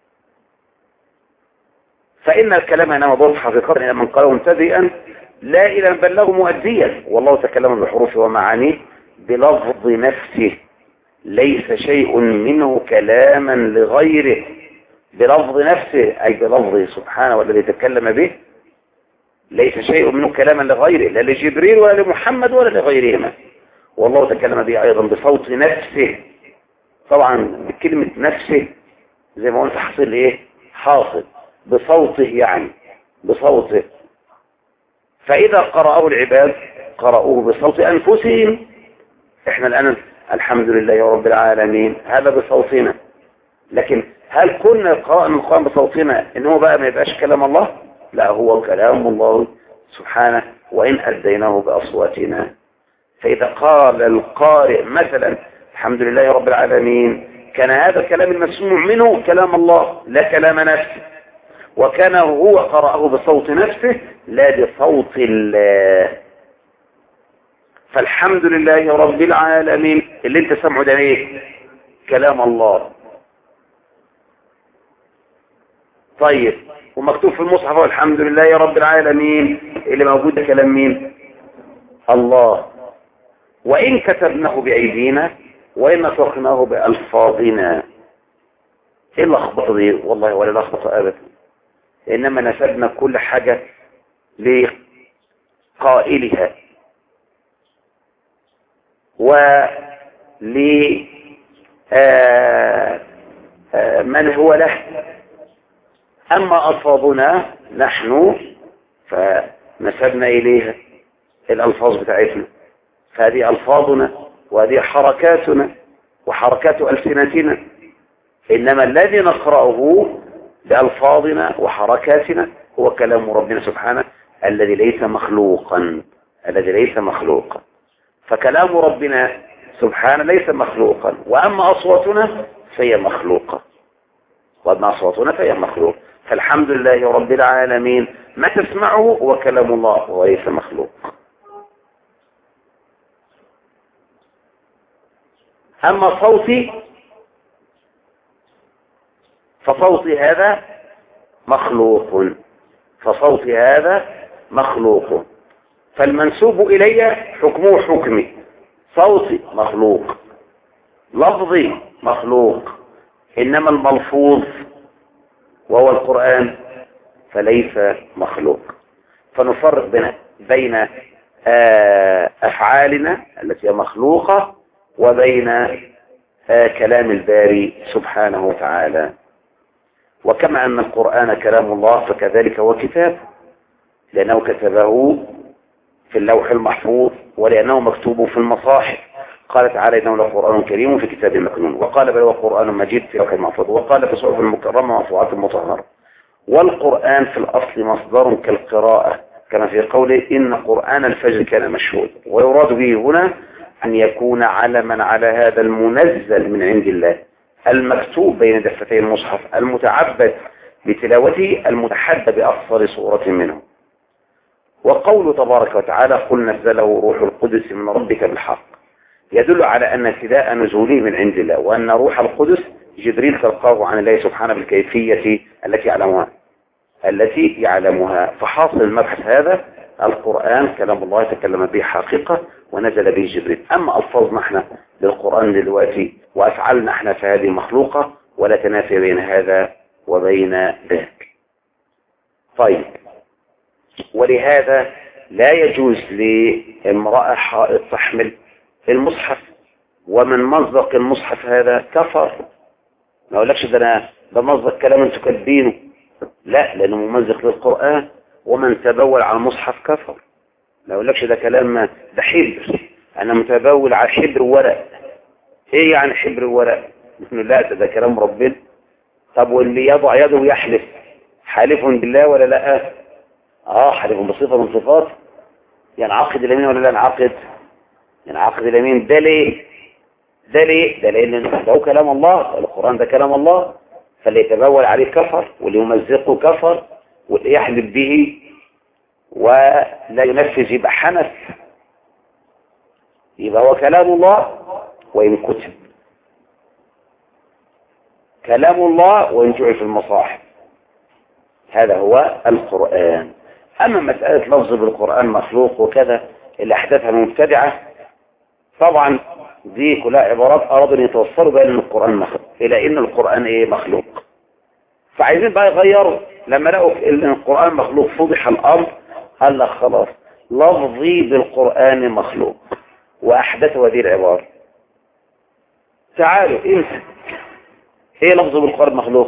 فإن الكلام إنما ضرب حقيقة إلى من قاله مبتدئا لا إلى من بلغه مؤديا، والله تكلم بحروف ومعانيه بلفظ نفسه، ليس شيء منه كلاما لغيره، بلفظ نفسه أي بلفظه سبحانه والذي تكلم به، ليس شيء منه كلاما لغيره، لا لجبريل ولا لمحمد ولا لغيرهما، والله تكلم به أيضا بصوت نفسه. طبعا بكلمة نفسه زي ما قلت حصل إيه؟ حاصل بصوته، يعني بصوته. فإذا قرأوا العباد قرأوه بصوت أنفسهم. إحنا الآن الحمد لله رب العالمين هذا بصوتنا، لكن هل كنا قرأنا القرآن بصوتنا إنه بقى ما يبقاش كلام الله؟ لا، هو كلام الله سبحانه وإن أديناه بأصواتنا. فإذا قال القارئ مثلا الحمد لله رب العالمين كان هذا الكلام المسموع منه كلام الله لا كلام نفسه، وكان هو قرأه بصوت نفسه لا بصوت الله. فالحمد لله رب العالمين اللي انت سمعه ده ايه؟ كلام الله. طيب، ومكتوب في المصحف الحمد لله رب العالمين اللي موجود ده كلام مين؟ الله. وإن كتبناه بأيدينا وإن نطقناه بألفاظنا. ايه اللخبطه دي؟ والله ولا لخبطه ابدا، إنما نسبنا كل حاجة لقائلها ولمن هو له. أما ألفاظنا نحن فنسبنا إليها الألفاظ بتاعتنا، فهذه ألفاظنا وهذه حركاتنا وحركات ألسنتنا، إنما الذي نقرأه بألفاظنا وحركاتنا هو كلام ربنا سبحانه الذي ليس مخلوقا، الذي ليس مخلوقا. فكلام ربنا سبحانه ليس مخلوقا، وأما أصواتنا فهي مخلوقة، وأما أصواتنا فهي مخلوق. فالحمد لله رب العالمين ما تسمعه هو كلام الله وليس مخلوق. أما صوتي فصوتي هذا مخلوق، فصوتي هذا مخلوق، فالمنسوب إلي حكمه حكمي، صوتي مخلوق، لفظي مخلوق، إنما الملفوظ وهو القرآن فليس مخلوق. فنفرق بين بين أفعالنا التي هي مخلوقة وبين كلام الباري سبحانه وتعالى. وكما أن القرآن كلام الله فكذلك هو كتاب، لأنه كتبه في اللوح المحفوظ ولأنه مكتوب في المصاحف. قال تعالى إنه لقرآن كريم في كتاب مكنون، وقال بل هو قرآن مجيد في لوح محفوظ، وقال في صحف المكرمة ومرفوعات مطهرة. والقرآن في الأصل مصدر كالقراءة، كما في قوله إن قرآن الفجر كان مشهود. ويراد به هنا أن يكون علما على هذا المنزل من عند الله المكتوب بين دفتي المصحف المتعبد بتلاوته المتحدى بأفضل صورة منه. وقوله تبارك وتعالى قل نزله روح القدس من ربك بالحق يدل على أن ابتداء نزوله من عند الله، وأن روح القدس جبريل تلقاه عن الله سبحانه بالكيفية التي يعلمها التي يعلمها. فحاصل المبحث هذا القرآن كلام الله يتكلم به حقيقة ونزل به جبريل. أما ألفاظنا احنا للقرآن دلوقتي وأفعالنا احنا فهذه مخلوقة، ولا تنافي بين هذا وبين ذاك. طيب، ولهذا لا يجوز لامرأة حائض تحمل المصحف، ومن مصدق المصحف هذا كفر. ما أقولكش ده أنا بمصدق كلام انتوا كاتبينه، لا، لأنه ممزق للقرآن. ومن تبول على المصحف كفر. ما أقولكش ده كلام، ده حبر، أنا متبول على حبر ورق. إيه يعني حبر ورق؟ لا، ده, ده كلام ربنا. طب واللي يضع يده ويحلف، حالف بالله ولا لا؟ اه حالف بصفة من صفات، ينعقد اليمين ولا لا ينعقد؟ ينعقد اليمين. ده ليه؟ ده ليه؟ ده لأن ده كلام الله، القرآن ده كلام الله، فاللي يتبول عليه كفر، واللي يمزقه كفر، واللي يحلف به ولا ينفذ يبقى حنف. يبقى هو كلام الله وإن كتب، كلام الله وإن جعل في المصاحف، هذا هو القرآن. أما مسألة لفظ بالقرآن مخلوق وكذا اللي أحدثها المبتدعة، طبعا دي كلها عبارات أرادوا أن يتوصلوا بها أن القرآن مخلوق، إلى أن القرآن إيه مخلوق. فعايزين بقى يغيروا، لما لقوا أن القرآن مخلوق فضح الأمر، قال لك خلاص لفظي بالقرآن مخلوق، وأحدثوا هذه العبارة. تعالوا امسك ايه لفظ بالقرآن مخلوق؟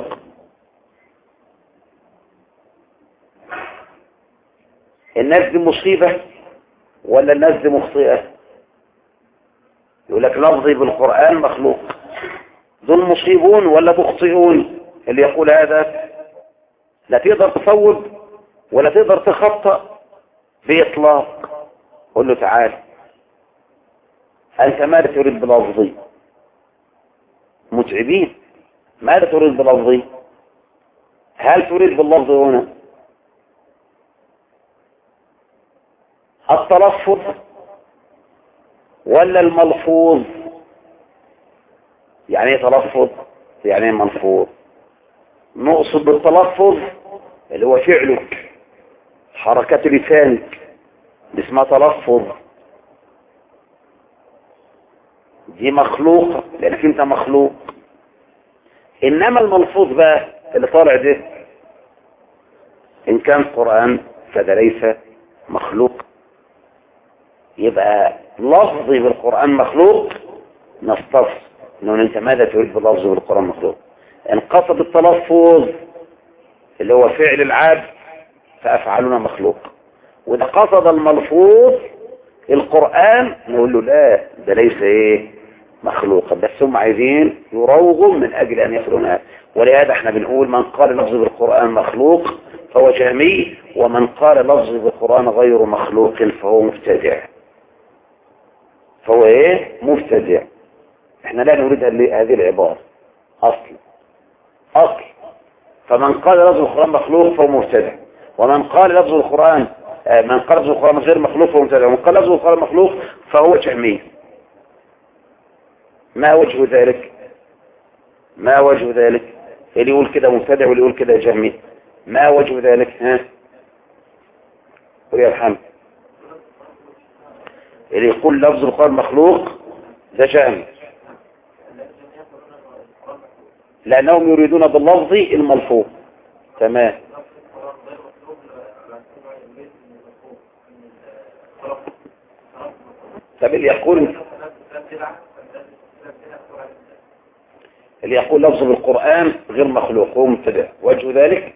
الناس دي مصيبة ولا الناس دي مخطئة؟ يقول لك لفظي بالقرآن مخلوق، دول مصيبون ولا مخطئون؟ اللي يقول هذا لا تقدر تصوب ولا تقدر تخطأ بإطلاق. قل له تعال، أنت ماذا تريد بلفظي؟ متعبين. ماذا تريد بلفظي؟ هل تريد باللفظ هنا التلفظ ولا الملفوظ؟ يعني ايه تلفظ؟ يعني ايه ملفوظ؟ نقصد بالتلفظ اللي هو فعلك، حركات لسانك، اسمها تلفظ، دي مخلوقة لأنك انت مخلوق. إنما الملفوظ بقى اللي طالع ده إن كان قرآن فده ليس مخلوق. يبقى لفظي بالقرآن مخلوق، نستفسر إنه أنت ماذا تريد باللفظ بالقرآن مخلوق. إن قصد التلفظ اللي هو فعل العبد فأفعالنا مخلوق، وإذا قصد الملفوظ القرآن نقول له لا، ده ليس إيه مخلوقا، بس هم عايزين يروغوا من أجل أن يفعلونها. ولهذا احنا بنقول من قال لفظ بالقرآن مخلوق فهو جهمي، ومن قال لفظ بالقرآن غير مخلوق فهو مبتدع. فهو ايه؟ مبتدع. احنا لا نريد هذه العبارة اصل اصل. فمن قال لفظ القرآن مخلوق فهو مبتدع، ومن قال لفظ القرآن من قال لفظ القرآن غير مخلوق فهو مبتدع، ومن قال لفظ القرآن مخلوق فهو جهمي. ما وجه ذلك؟ ما وجه ذلك؟ اللي يقول كده مبتدع واللي يقول كده جهمي، ما وجه ذلك؟ ها قل يا الحمد. اللي يقول لفظ القرآن مخلوق ده جهمي، لأنهم يريدون باللفظ الملفوظ. تمام. طب اللي يقول اللي يقول لفظ بالقرآن غير مخلوق هو مبتدع، وجه ذلك؟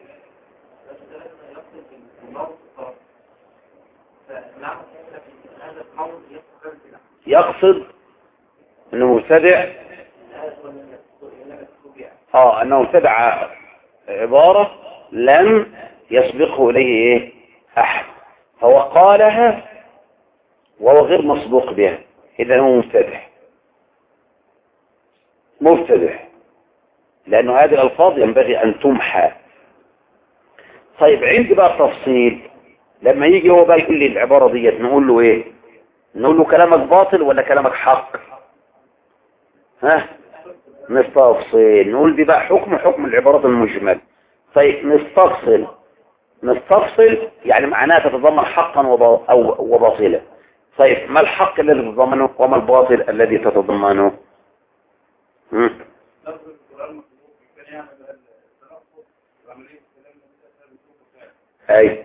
يقصد انه مبتدع، اه انه مبتدع عبارة لم يسبقه اليه ايه احد، فهو قالها وهو غير مسبوق بها، اذا هو مبتدع مبتدع لانه هذه الالفاظ ينبغي ان تمحى. طيب عندي بقى تفصيل، لما يجي هو بقى يقول لي العبارة ديت نقول له ايه؟ نقول له كلامك باطل ولا كلامك حق؟ ها نستفصل، نقول دي بقى حكم حكم العبارات المجمل. طيب نستفصل نستفصل يعني معناها تتضمن حقا أو وباطلا. طيب ما الحق الذي تتضمنه وما الباطل الذي تتضمنه؟ اي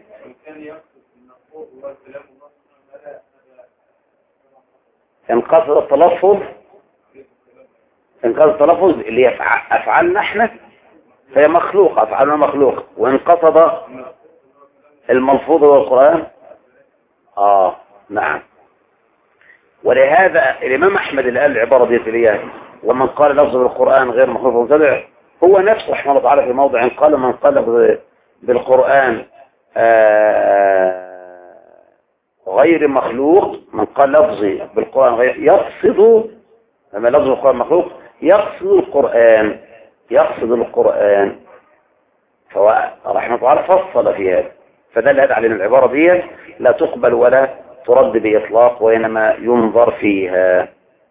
انقصد التلفظ انقصد التلفظ اللي هي افعالنا احنا فهي مخلوق، افعالنا مخلوق، وانقصد الملفوظ والقرآن اه نعم. ولهذا الامام احمد اللي قال العبارة دي اللي هي ومن قال لفظ بالقرآن غير مخلوق مبتدع، هو نفسه رحمه الله تعالى في موضع قال من قال بالقرآن آه غير مخلوق، من قال لفظي بالقرآن غير يقصد، لما لفظ القرآن مخلوق يقصد القرآن يقصد القرآن فهو رحمه الله تعالى فصل في هذا. فده اللي على العبارة دي لا تقبل ولا ترد بإطلاق، وإنما ينظر فيها.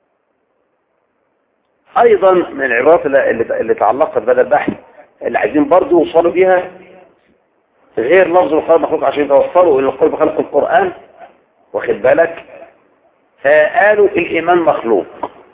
أيضا من العبارات اللي, اللي تعلقت بهذا البحث اللي عايزين برضو يوصلوا بها غير لفظ القرآن مخلوق عشان يتوصلوا إلى القول بخلق القرآن، واخد بالك؟ فقالوا الإيمان مخلوق.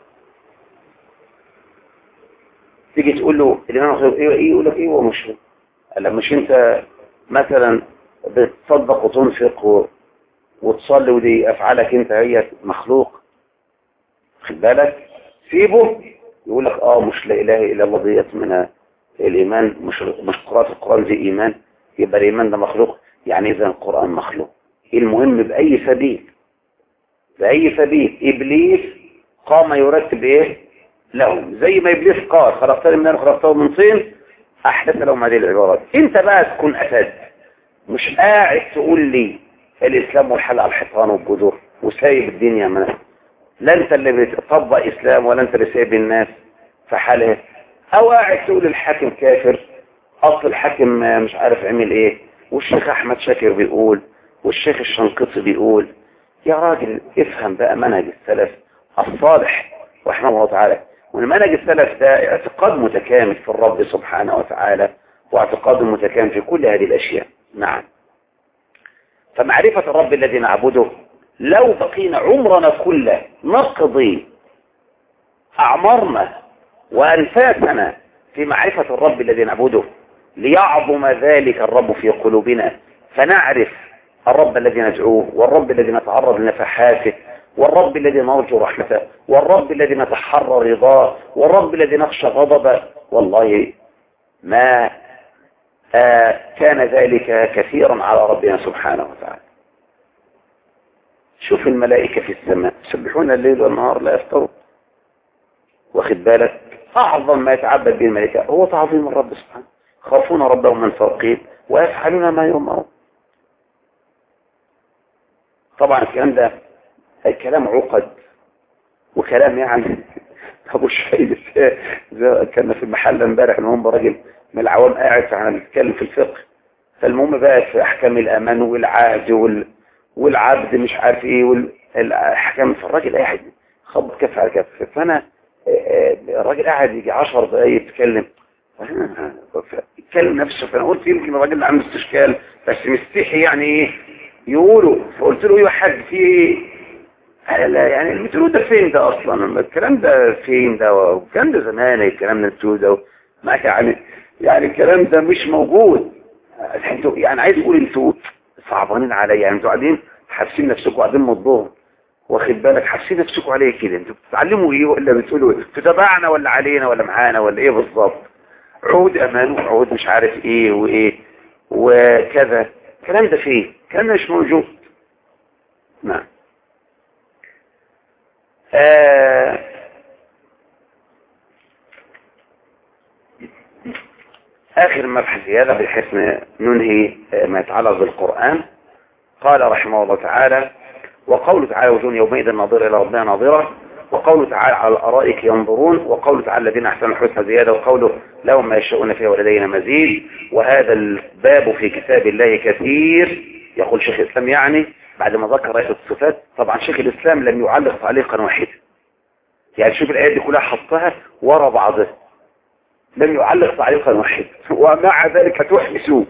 تيجي تقول له الإيمان مخلوق إيه إيه يقول لك إيه هو مش قال مش أنت مثلا بتصدق وتنفق وتصلي ودي أفعالك أنت هي مخلوق، واخد بالك؟ سيبه يقول لك اه مش لا اله الا الله ديت من الايمان، مش مش قراءة القرآن دي ايمان، يبقى الايمان ده مخلوق، يعني اذا القرآن مخلوق. المهم باي سبيل باي سبيل ابليس قام يرتب ايه لهم، زي ما ابليس قال خلقتني من نار خلقته من طين، احدث لهم هذه العبارات. انت بقى تكون اسد، مش قاعد تقول لي الاسلام والحل على الحيطان والجذور وسايب الدنيا منها، لا انت اللي بتطبق اسلام ولا انت اللي سايب الناس في حالها، او قاعد تقول الحاكم كافر، اصل الحاكم مش عارف عمل ايه، والشيخ احمد شاكر بيقول والشيخ الشنقيطي بيقول. يا راجل افهم بقى منهج السلف الصالح رحمه الله تعالى. والمنهج السلف ده اعتقاد متكامل في الرب سبحانه وتعالى، واعتقاد متكامل في كل هذه الاشياء. نعم. فمعرفة الرب الذي نعبده لو بقينا عمرنا كله نقضي أعمارنا وأنفاسنا في معرفة الرب الذي نعبده ليعظم ذلك الرب في قلوبنا، فنعرف الرب الذي ندعوه، والرب الذي نتعرض لنفحاته، والرب الذي نرجو رحمته، والرب الذي نتحرى رضاه، والرب الذي نخشى غضبه. والله ما آه كان ذلك كثيرا على ربنا سبحانه وتعالى. شوف الملائكة في السماء يسبحون الليل والنهار لا يفترون، واخد بالك؟ أعظم ما يتعبد به الملائكة هو تعظيم الرب سبحانه، خافون ربهم من فوقهم ويفعلون ما يؤمرون. طبعا الكلام ده الكلام عقد وكلام يعني ابو شهيد. كان في المحل امبارح ان هم راجل من العوام قاعد فاحنا بنتكلم في الفقه، فالمهم بقى في احكام الامان والعهد وال... والعبد مش عارف ايه والاحكام، فالراجل قاعد خبط كف على كف، فانا الراجل قاعد يجي عشر دقايق يتكلم يتكلم نفسه، فانا قلت يمكن الراجل عنده استشكال بس مستحي يعني ايه يقولوا، فقلت له ايوه حاج في ايه؟ قال لا يعني اللي بتقولوا ده فين ده اصلا؟ الكلام ده فين ده؟ والكلام ده زمان الكلام ده بتقولوا ده ما يعني يعني الكلام ده مش موجود. انتوا يعني عايز اقول انتوا صعبانين عليا، يعني انتوا قاعدين حابسين نفسكم قاعدين مضبوط، واخد بالك حابسين نفسكم عليه كده، انتوا بتتعلموا ايه ولا بتقولوا ايه؟ تتابعنا ولا علينا ولا معانا ولا ايه بالظبط؟ عهود امان وعهود مش عارف ايه وايه وكذا، الكلام ده فين؟ الكلام ده مش موجود. نعم. آه آخر مبحث هذا بحيث ننهي ما يتعلق بالقرآن. قال رحمه الله تعالى: وقوله تعالى: وجوه يومئذ ناظرة إلى ربها ناظرة، وقوله تعالى: على الأرائك ينظرون، وقوله تعالى: الذين أحسنوا الحسنى زيادة، وقوله: لهم ما يشاءون فيها ولدينا مزيد. وهذا الباب في كتاب الله كثير. يقول شيخ الإسلام يعني بعد ما ذكر آية الصفات، طبعا شيخ الإسلام لم يعلق تعليقا واحدا، يعني شوف الآيات دي كلها حطها ورا بعضها، لم يعلق تعليقا واحدا، ومع ذلك هتحبسوه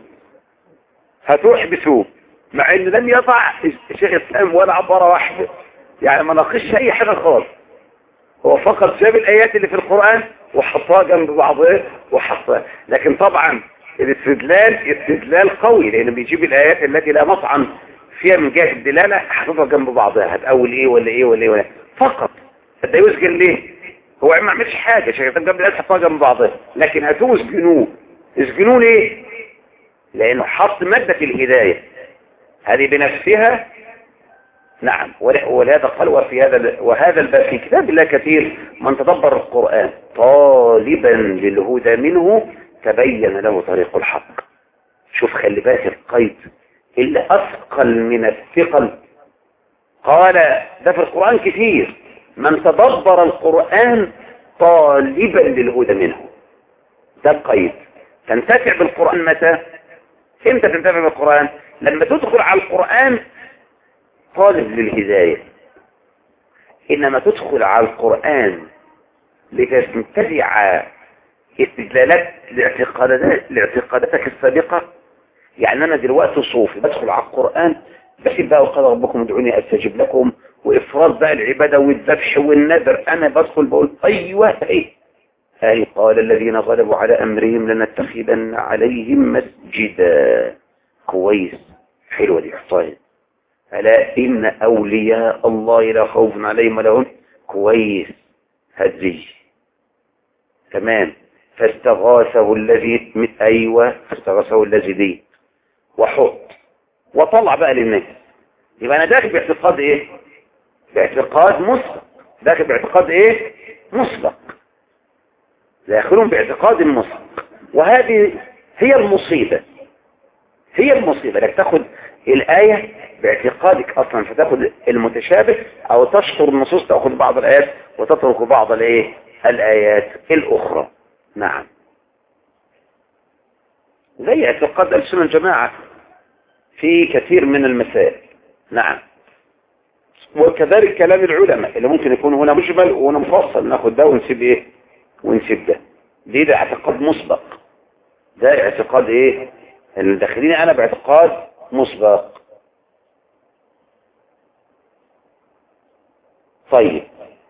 هتحبسوه مع ان لم يضع شيخ الاسلام ولا عبارة واحدة، يعني ما ناقشش اي حاجة خالص، هو فقط جاب الايات اللي في القرآن وحطها جنب بعضها وحطها. لكن طبعا الاستدلال استدلال قوي، لان بيجيب الايات التي لا مطعن فيها من جهة الدلالة حطها جنب بعضها، هتقول ايه ولا ايه ولا ايه ولا إيه. فقط ده يسجل ليه؟ هو ما عملش حاجة، شيخ الاسلام جنب الايات حطها جنب بعضها، لكن هاتوه اسجنوه. اسجنوه ليه؟ لانه حط مادة الهداية هذه بنفسها. نعم. ولهذا قال: وفي هذا وهذا الباب في كتاب الله كثير من تدبر القرآن طالبا للهدى منه تبين له طريق الحق. شوف خلي بالك القيد اللي أثقل من الثقل، قال ده في القرآن كثير من تدبر القرآن طالبا للهدى منه، ده القيد. تنتفع بالقرآن متى؟ امتى تنتفع بالقرآن؟ لما تدخل على القرآن طالب للهداية، إنما تدخل على القرآن لتنتزع استدلالات لاعتقادات لاعتقاداتك السابقة. يعني أنا دلوقتي صوفي بدخل على القرآن بسيب بقى وقال ربكم ادعوني أستجب لكم وإفراد بقى العبادة والذبح والنذر، أنا بدخل بقول أيوة إيه أي قال الذين غلبوا على أمرهم لنتخذن عليهم مسجدا. كويس، حلوة دي حصاية. ألا إن أولياء الله لا خوف عليهم ولا هم. كويس، هذه تمام. فاستغاثه الذي من أيوة فاستغاثه الذي دي وحط وطلع بقى للناس. يبقى أنا داخل باعتقاد إيه؟ باعتقاد مسبق. داخل باعتقاد إيه؟ مسبق. داخلون باعتقاد مسبق، وهذه هي المصيبة. هي المصيبة انك تاخد الآية باعتقادك أصلا، فتاخد المتشابه أو تشطر النصوص، تأخذ بعض الآيات وتترك بعض الآيات الآيات الأخرى. نعم. زي اعتقاد السنة الجماعة في كثير من المسائل. نعم. وكذلك كلام العلماء اللي ممكن يكون هنا مجمل وهنا مفصل، ناخد ده ونسيب ايه ونسيب ده. دي ده اعتقاد مسبق، ده اعتقاد ايه اللي داخليني انا باعتقاد مسبق. طيب،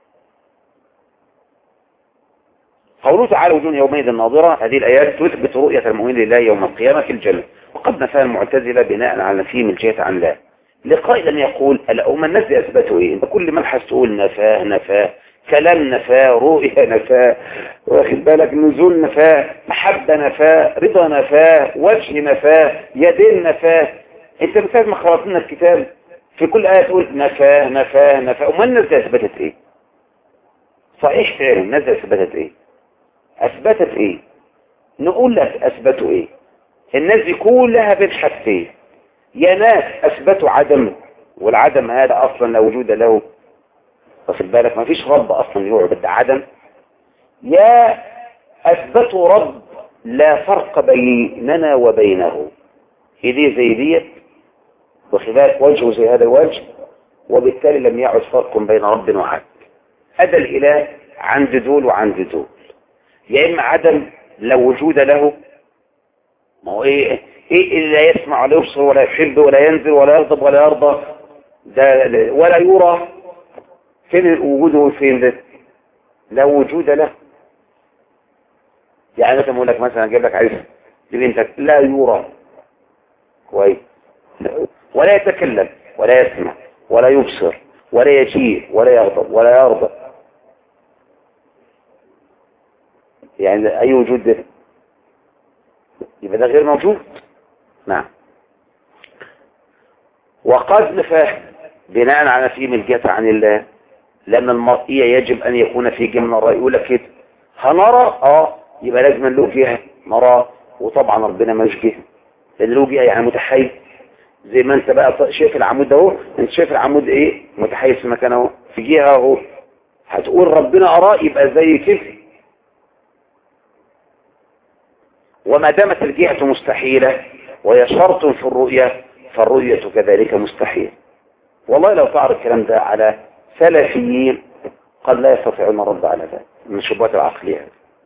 قوله تعالى: وجوه يومئذ ناظرة، هذه الآيات تثبت رؤية المؤمن لله يوم القيامة في الجنة، وقد نفاها المعتزلة بناء على نفيهم الجهة عن الله. لقائل يقول: الأمة الناس أثبتوا إيه؟ أنت كل مبحث تقول نفاه نفاه، كلام نفاه، رؤية نفاه، واخد بالك، نزول نفاه، محبة نفاه، رضا نفاه، وجه نفاه، يدين نفاه. أنت مثال ما خلصنا الكتاب في كل آية تقول نفاه نفاه نفاه. أمال الناس أثبتت إيه؟ صحيح فعلا الناس أثبتت إيه؟ أثبتت إيه؟ نقول لك أثبتوا إيه؟ الناس دي كلها بين حاجتين: يا ناس أثبتوا عدم، والعدم هذا أصلا لا وجود له، واخد بالك؟ ما فيش رب اصلا يعبد، عدم. يا اثبتوا رب لا فرق بيننا وبينه، ايديه زي ديت واخد بالك، وجهه زي هذا الوجه، وبالتالي لم يعد فرق بين رب وعبد. هذا الاله عند دول وعند دول، يا اما عدم لا وجود له، ما هو ايه ايه اللي لا يسمع ولا يبصر ولا يحب ولا ينزل ولا يغضب ولا يرضى، ده ولا يرى، فين وجوده؟ فين ده؟ لا وجود له. يعني مثلا اقول لك مثلا اجيب لك عريس لبنتك، لا يرى كويس، ولا يتكلم ولا يسمع ولا يبصر ولا يجيء ولا يغضب ولا يرضى، يعني اي وجود ده؟ يبقى ده غير موجود. نعم. وقد نفاه بناء على في ملكيته عن الله، لأن المرئية يجب أن يكون في جمع الرأي. يقول لك كده هنرى، اه يبقى لازم له جهة نرى، وطبعا ربنا مش جهة، لأن له جهة يعني متحيز. زي ما انت بقى شايف العمود ده اهو، انت شايف العمود ايه؟ متحيز في مكانه اهو، في جهة اهو، هتقول ربنا أراه يبقى زي كده. وما دامت الجهة مستحيلة وهي شرط في الرؤية، فالرؤية كذلك مستحيل. والله لو تعرض الكلام ده على سلفيين قد لا يستطيعون الرد على ذلك من الشبهات العقلية،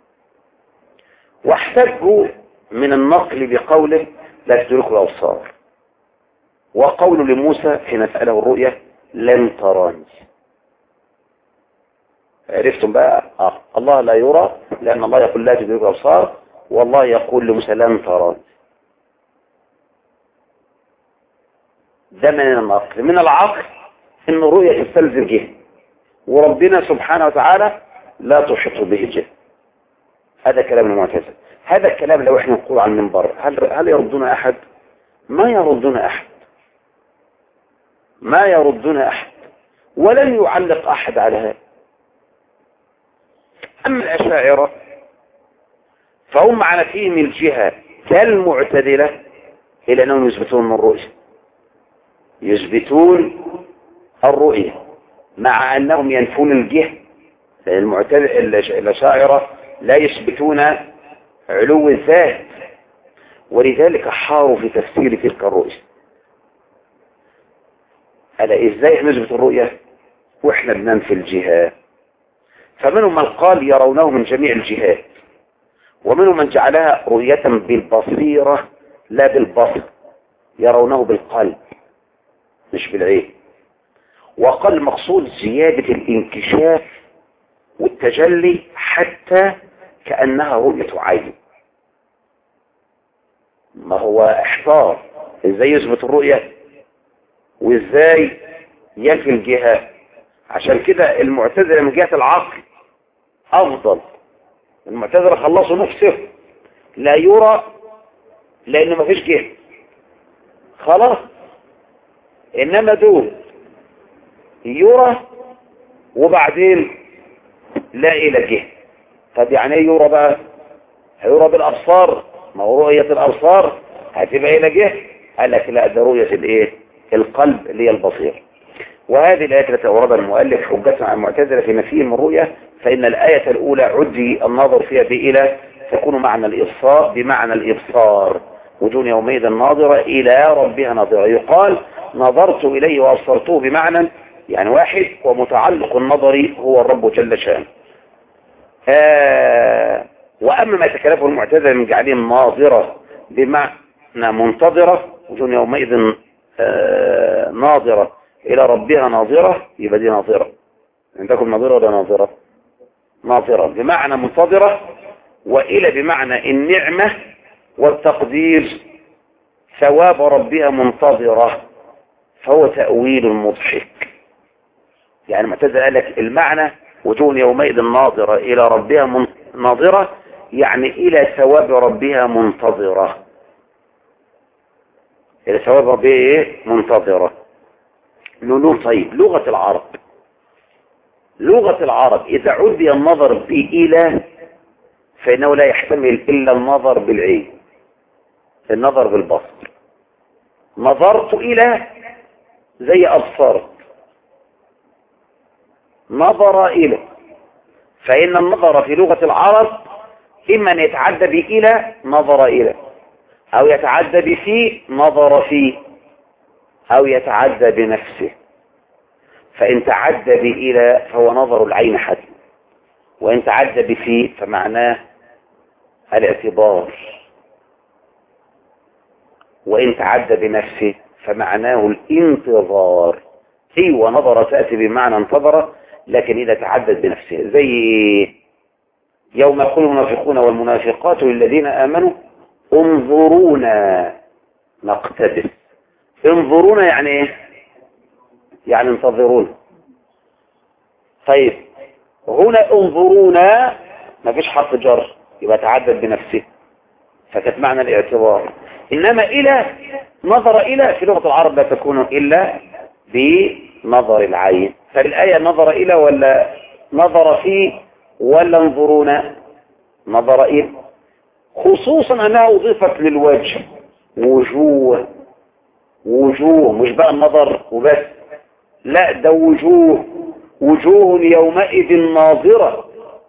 واحتجوا من النقل بقوله لا تدركه الأبصار، وقول لموسى حين سأله الرؤية لن تراني. عرفتم بقى؟ آه. الله لا يرى لأن الله يقول لا تدركه الأبصار، والله يقول لموسى لن تراني. ده من النقل. من العقل ان الرؤية تستلزم جهة، وربنا سبحانه وتعالى لا تحيط به جهة. هذا كلام المعتزلة. هذا الكلام لو احنا نقول عن المنبر هل هل يردنا احد؟ ما يردنا احد، ما يردنا احد، ولن يعلق احد على هذا. اما الاشاعرة فهم على فيهم الجهة كالمعتدلة، الى انهم يثبتون الرؤية، يثبتون الرؤية مع انهم ينفون الجهة. المعتدلة الاشاعرة لا يثبتون علو الذات، ولذلك حاروا في تفسير تلك الرؤية. ألا إزاي نثبت الرؤية وإحنا بننفي الجهات؟ فمنهم من قال يرونه من جميع الجهات، ومنهم من جعلها رؤية بالبصيرة لا بالبصر، يرونه بالقلب مش بالعين. وقال المقصود زيادة الانكشاف والتجلي حتى كأنها رؤية عين. ما هو احتار ازاي يثبت الرؤية وازاي ينفي الجهة. عشان كده المعتزلة من جهة العقل افضل. المعتزلة خلصوا نفسه لا يرى لان ما فيش جهة خلاص، انما دول يرى وبعدين لا الى جهة. طب يعني ايه يرى بقى؟ هيرى بالابصار، ما هو رؤية الابصار هتبقى الى جهة. قال لك لا، ده رؤية الايه؟ القلب اللي هي البصير. وهذه الآية التي أوردها المؤلف حجة على المعتزلة في نفيهم الرؤية، فإن الآية الأولى عدي النظر فيها بإلى تكون معنى الإبصار بمعنى الإبصار، وجوه يومئذ ناظرة إلى ربها ناظرة. يقال نظرت إليه وأبصرته بمعنى يعني واحد، ومتعلق النظر هو الرب جل شانه. آه وأما ما تكلفه المعتزلة من جعلهم ناظرة بمعنى منتظرة، وجوه يومئذ آه ناظرة إلى ربها ناظرة، يبقى دي ناظرة. عندكم ناظرة ولا ناظرة؟ ناظرة بمعنى منتظرة، وإلى بمعنى النعمة والتقدير، ثواب ربها منتظرة، فهو تأويل مضحك. يعني معتزلة قال لك المعنى وجوه يومئذ ناظرة إلى ربها ناظرة، يعني إلى ثواب ربها منتظرة، إلى ثواب ربها إيه؟ منتظرة. نقول طيب لغة العرب، لغة العرب إذا عدي النظر بإلى فإنه لا يحتمل إلا النظر بالعين، النظر بالبصر. نظرت إلى زي أبصرت، نظر إلى. فإن النظر في لغة العرب إما أن يتعدى بإلى نظر إلى، أو يتعدى بفي نظر فيه، أو يتعدى بنفسه. فإن تعدى بإلى فهو نظر العين حتى، وإن تعدى بفي فمعناه الاعتبار، وإن تعدى بنفسه فمعناه الانتظار. ايوه نظر تأتي بمعنى انتظر، لكن إذا تعدد بنفسه زي يوم يقول المنافقون والمنافقات للذين آمنوا انظرونا نقتبس. انظرونا يعني ايه؟ يعني انتظرونا. طيب هنا انظرونا ما فيش حرف جر، يبقى تعدد بنفسه فكانت معنى الاعتبار. إنما إلى نظر إلى في لغة العرب لا تكون إلا بنظر العين. فالآية نظر إلى ولا نظر فيه ولا انظرونا؟ نظر إلى، خصوصا أنها أضيفت للوجه وجوه. وجوه مش بقى النظر وبس، لا ده وجوه. وجوه يومئذ ناظرة،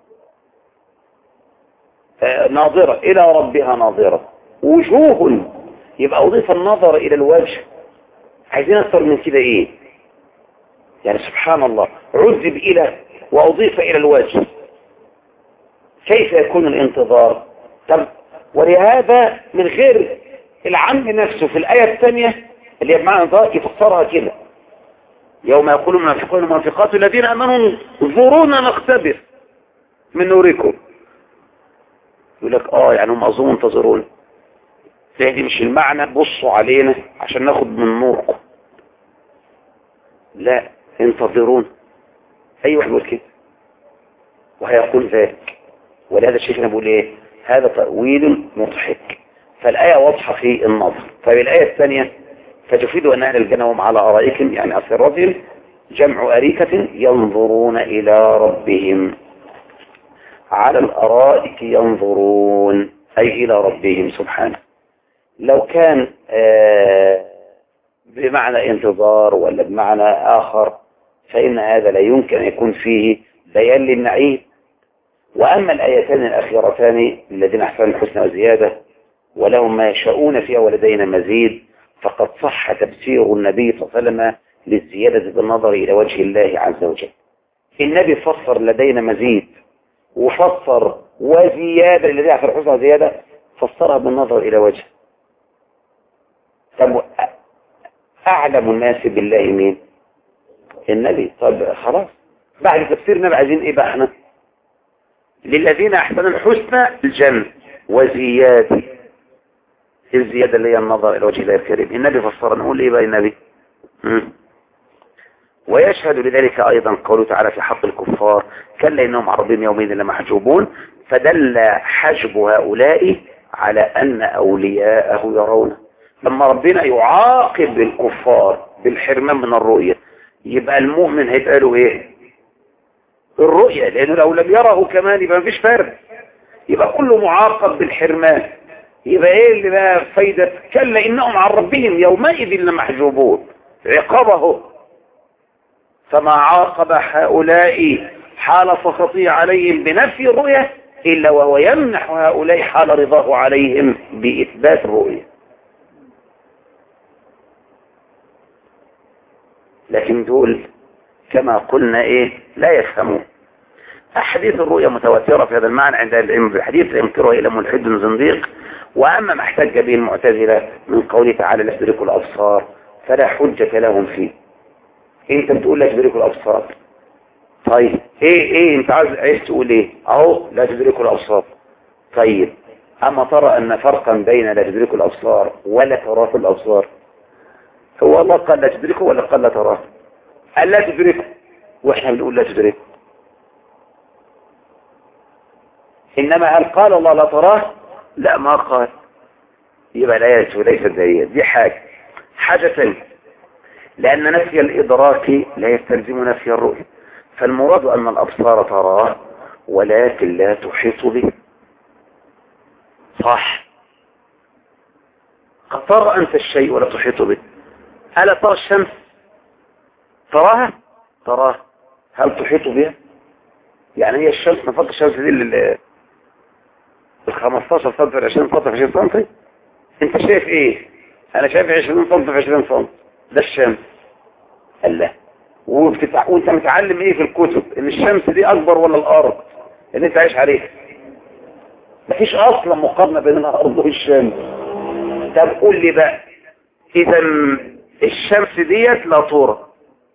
آه ناظرة إلى ربها ناظرة. وجوه يبقى أضيف النظر إلى الوجه. عايزين أكثر من كده إيه؟ يعني سبحان الله، عذب إلى وأضيف إلى الوجه، كيف يكون الانتظار؟ طب ولهذا من غير العم نفسه في الآية الثانية اللي هي بمعنى ذلك يفسرها كده يوم يقول المنافقون والمنافقات الذين آمنوا انظرونا نقتبس من نوركم. يقول لك اه يعني هم اظن انتظرون، دي مش المعنى بصوا علينا عشان ناخد من نوركم، لا انتظرون. ايوه يقول كده وهيقول ذلك. ولهذا الشيخنا بيقول ايه؟ هذا تأويل مضحك. فالآية واضحة في النظر. طيب الآية الثانية فتفيد أن أهل الجنة هم على أرائكم يعني أسرتهم جمع أريكة ينظرون إلى ربهم. على الأرائك ينظرون أي إلى ربهم سبحانه. لو كان بمعنى انتظار ولا بمعنى آخر فإن هذا لا يمكن أن يكون فيه بيان للنعيم. وأما الآيتان الأخيرتان الذين أحسنوا الحسنى وزيادة ولهم ما يشاءون فيها ولدينا مزيد، فقد صح تفسير النبي صلى الله عليه وسلم للزيادة بالنظر إلى وجه الله عز وجل. النبي فسر لدينا مزيد وفسر وزيادة الذي أحسن الحسنى وزيادة فسرها بالنظر إلى وجه. طب أعلم الناس بالله مين؟ النبي. طب خلاص بعد تفسير النبي عايزين إيه بقى احنا؟ للذين أحسنوا الحسنى الجنة وزيادة. الزيادة اللي هي النظر إلى وجه الله الكريم. النبي فسر، نقول إيه بقى النبي؟ مم. ويشهد لذلك أيضا قوله تعالى في حق الكفار كلا إنهم عن ربهم يومئذ لمحجوبون. فدل حجب هؤلاء على أن أولياءه يرونه. لما ربنا يعاقب الكفار بالحرمان من الرؤية يبقى المؤمن هيبقى له إيه؟ الرؤية، لأنه لو لم يره كمان يبقى مفيش فرق، يبقى كله معاقب بالحرمان. يبقى ايه اللي بقى فايدة كلا انهم عن ربهم يومئذ لمحجوبون، عقابه. فما عاقب هؤلاء حال سخطه عليهم بنفي الرؤية إلا وهو يمنح هؤلاء حال رضاه عليهم بإثبات الرؤية. لكن دول كما قلنا ايه لا يفهمون. أحاديث الرؤية متواترة في هذا المعنى عند العلم بالحديث لا ينكره إلا ملحد زنديق. وأما ما احتج به المعتزلة من قوله تعالى لا تدرك الأبصار فلا حجة لهم فيه. انت بتقول لا تدرك الأبصار، طيب ايه ايه انت عايز عايز تقول ايه؟ اهو لا تدرك الأبصار. طيب اما ترى ان فرقا بين لا تدرك الأبصار ولا تراه الأبصار؟ هو الله قال لا تدركه ولا قال لا تراه؟ قال لا تدركه واحنا بنقول لا تدركه. انما هل قال الله لا تراه؟ لا ما قال. يبقى الآية ليست دليل. دي حاجة. حاجة ثانية، لأن نفي الإدراك لا يستلزم نفي الرؤية. فالمراد أن الأبصار تراه ولكن لا تحيط به. صح، قد ترى أنت الشيء ولا تحيط به. ألا ترى الشمس؟ تراها؟ تراه. هل تحيط بها؟ يعني هي الشمس، نفق الشمس دي ال خمستاشر سم في عشرين سم في عشرين سم، انت شايف ايه؟ انا شايف عشرين سم في عشرين سم، ده الشمس. قال لا. وبتتع... وانت متعلم ايه في الكتب؟ ان الشمس دي اكبر ولا الارض اللي انت عايش عليها؟ مفيش اصلا مقارنه بين الارض والشمس. طب قول لي بقى، اذا الشمس ديت لا ترى،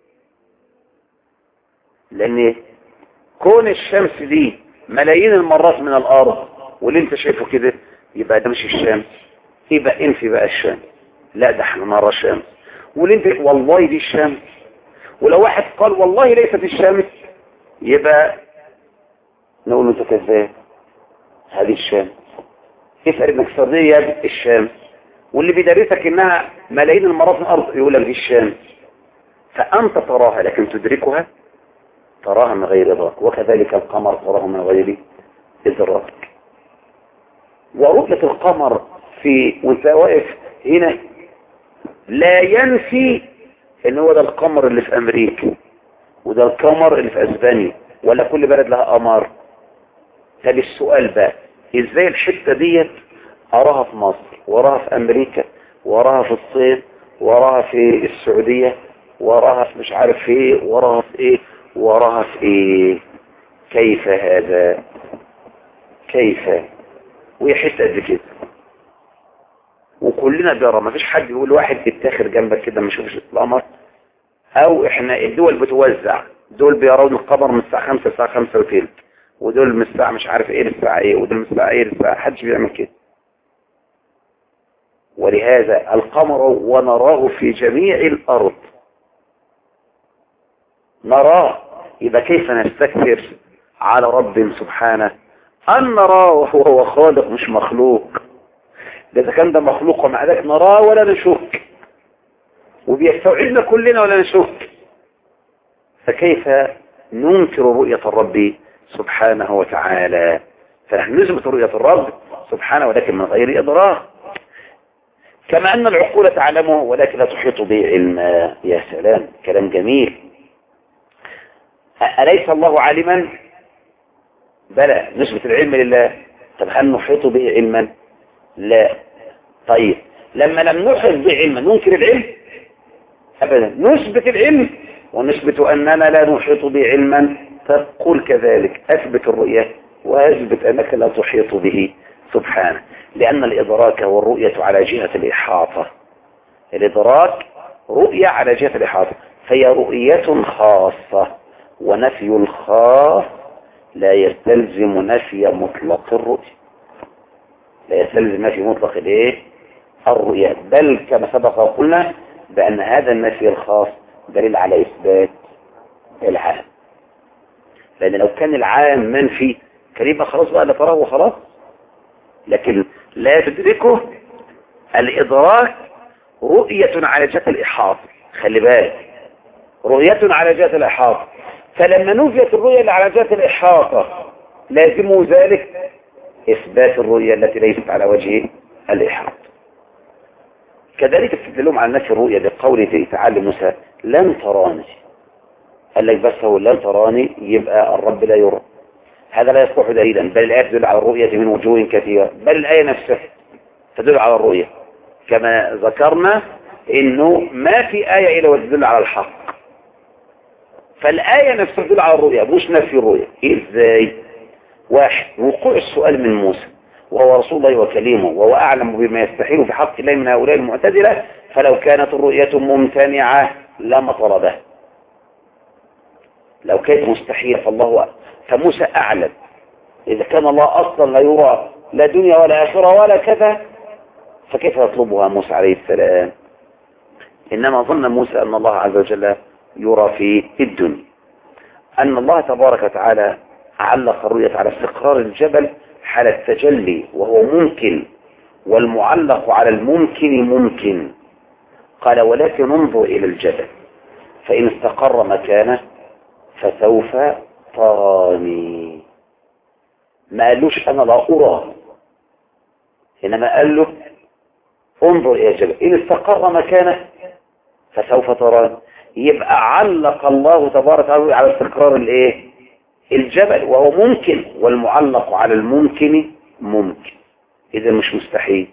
لان كون الشمس دي ملايين المرات من الارض واللي انت شايفه كده، يبقى ده مش الشمس، يبقى انفي بقى الشمس. لا ده احنا نرى الشمس، واللي انت والله دي الشمس. ولو واحد قال والله ليست الشمس، يبقى نقول له انت كذاب، هذه الشمس. اسال ابن كسرية الشمس، واللي بيدرسك انها ملايين المرات من الارض يقول لك دي الشمس. فانت تراها لكن تدركها؟ تراها من غير ادراك. وكذلك القمر تراه من غير ادراك. ورؤية القمر في وانت واقف هنا لا ينفي ان هو ده القمر اللي في امريكا وده القمر اللي في اسبانيا، ولا كل بلد لها قمر. طب السؤال بقى، ازاي الحتة ديت اراها في مصر وراها في امريكا وراها في الصين وراها في السعودية وراها في مش عارف ايه وراها في ايه وراها في ايه؟ كيف هذا؟ كيف؟ وهي حتة قد كده وكلنا بيرى، ما فيش حد يقول واحد يتاخر جنبك كده ما يشوفش القمر. او احنا الدول بتوزع، دول بيرون القمر من الساعة خمسة الساعة خمسة وثلث، ودول من الساعة مش عارف ايه للساعة ايه، ودول من الساعة ايه للساعة، حدش بيعمل كده. ولهذا القمر ونراه في جميع الارض نراه. يبقى كيف نستكثر على رب سبحانه ان نراه وهو خالق مش مخلوق؟ ده اذا كان ده مخلوق ومع ذلك نراه ولا نشك، وبيستوعبنا كلنا ولا نشك، فكيف ننكر رؤية الرب سبحانه وتعالى؟ فنحن نثبت رؤية الرب سبحانه ولكن من غير إدراك، كما أن العقول تعلمه ولكن لا تحيط به علما. يا سلام، كلام جميل. أليس الله عالما؟ بلى، نثبت العلم لله. طب هل نحيط به علما؟ لا. طيب لما لم نحيط به علما ننكر العلم؟ أبدا، نثبت العلم ونثبت أننا لا نحيط به علما. فقل كذلك، أثبت الرؤية وأثبت أنك لا تحيط به سبحانه، لأن الإدراك والرؤية على جهة الإحاطة. الإدراك رؤية على جهة الإحاطة، فهي رؤية خاصة، ونفي الخاص لا يستلزم نفي مطلق الرؤية، لا يستلزم نفي مطلق الايه؟ الرؤية. بل كما سبق وقلنا بأن هذا النفي الخاص دليل على إثبات العام، لأن لو كان العام منفي كان يبقى خلاص بقى لا تراه وخلاص. لكن لا تدركه الإدراك رؤية على جهة الإحاطة. خلي بالك، رؤية على جهة الإحاطة، فلما نفيت الرؤية اللي على جهة الإحاطة لازم ذلك إثبات الرؤية التي ليست على وجه الإحاطة. كذلك استدلهم على نفي الرؤية بقوله تعالى موسى لن تراني. قال لك بس هو لن تراني يبقى الرب لا يرى، هذا لا يصلح دليلا، بل الآية تدل على الرؤية من وجوه كثيرة، بل الآية نفسها تدل على الرؤية. كما ذكرنا انه ما في آية الا وتدل على الحق، فالآية نفسها تدل على الرؤية مش نفي الرؤية. ازاي؟ واحد، وقوع السؤال من موسى وهو رسول الله وكليمه وهو أعلم بما يستحيل في حق الله من هؤلاء المعتزلة، فلو كانت الرؤية ممتنعة لما طلبه. لو كانت مستحيلة فالله فموسى أعلم. إذا كان الله أصلا لا يرى لا دنيا ولا آخرة ولا كذا، فكيف يطلبها موسى عليه السلام؟ إنما ظن موسى أن الله عز وجل يرى في الدنيا. أن الله تبارك وتعالى علق الرؤية على استقرار الجبل حال التجلي وهو ممكن، والمعلق على الممكن ممكن. قال ولكن انظر إلى الجبل فإن استقر مكانه فسوف تراني. ما قالوش أنا لا أرى، إنما قال له انظر إلى الجبل إن استقر مكانه فسوف تراني. يبقى علق الله تبارك وتعالى على استقرار الايه الجبل، وهو ممكن، والمعلق على الممكن ممكن، اذا مش مستحيل.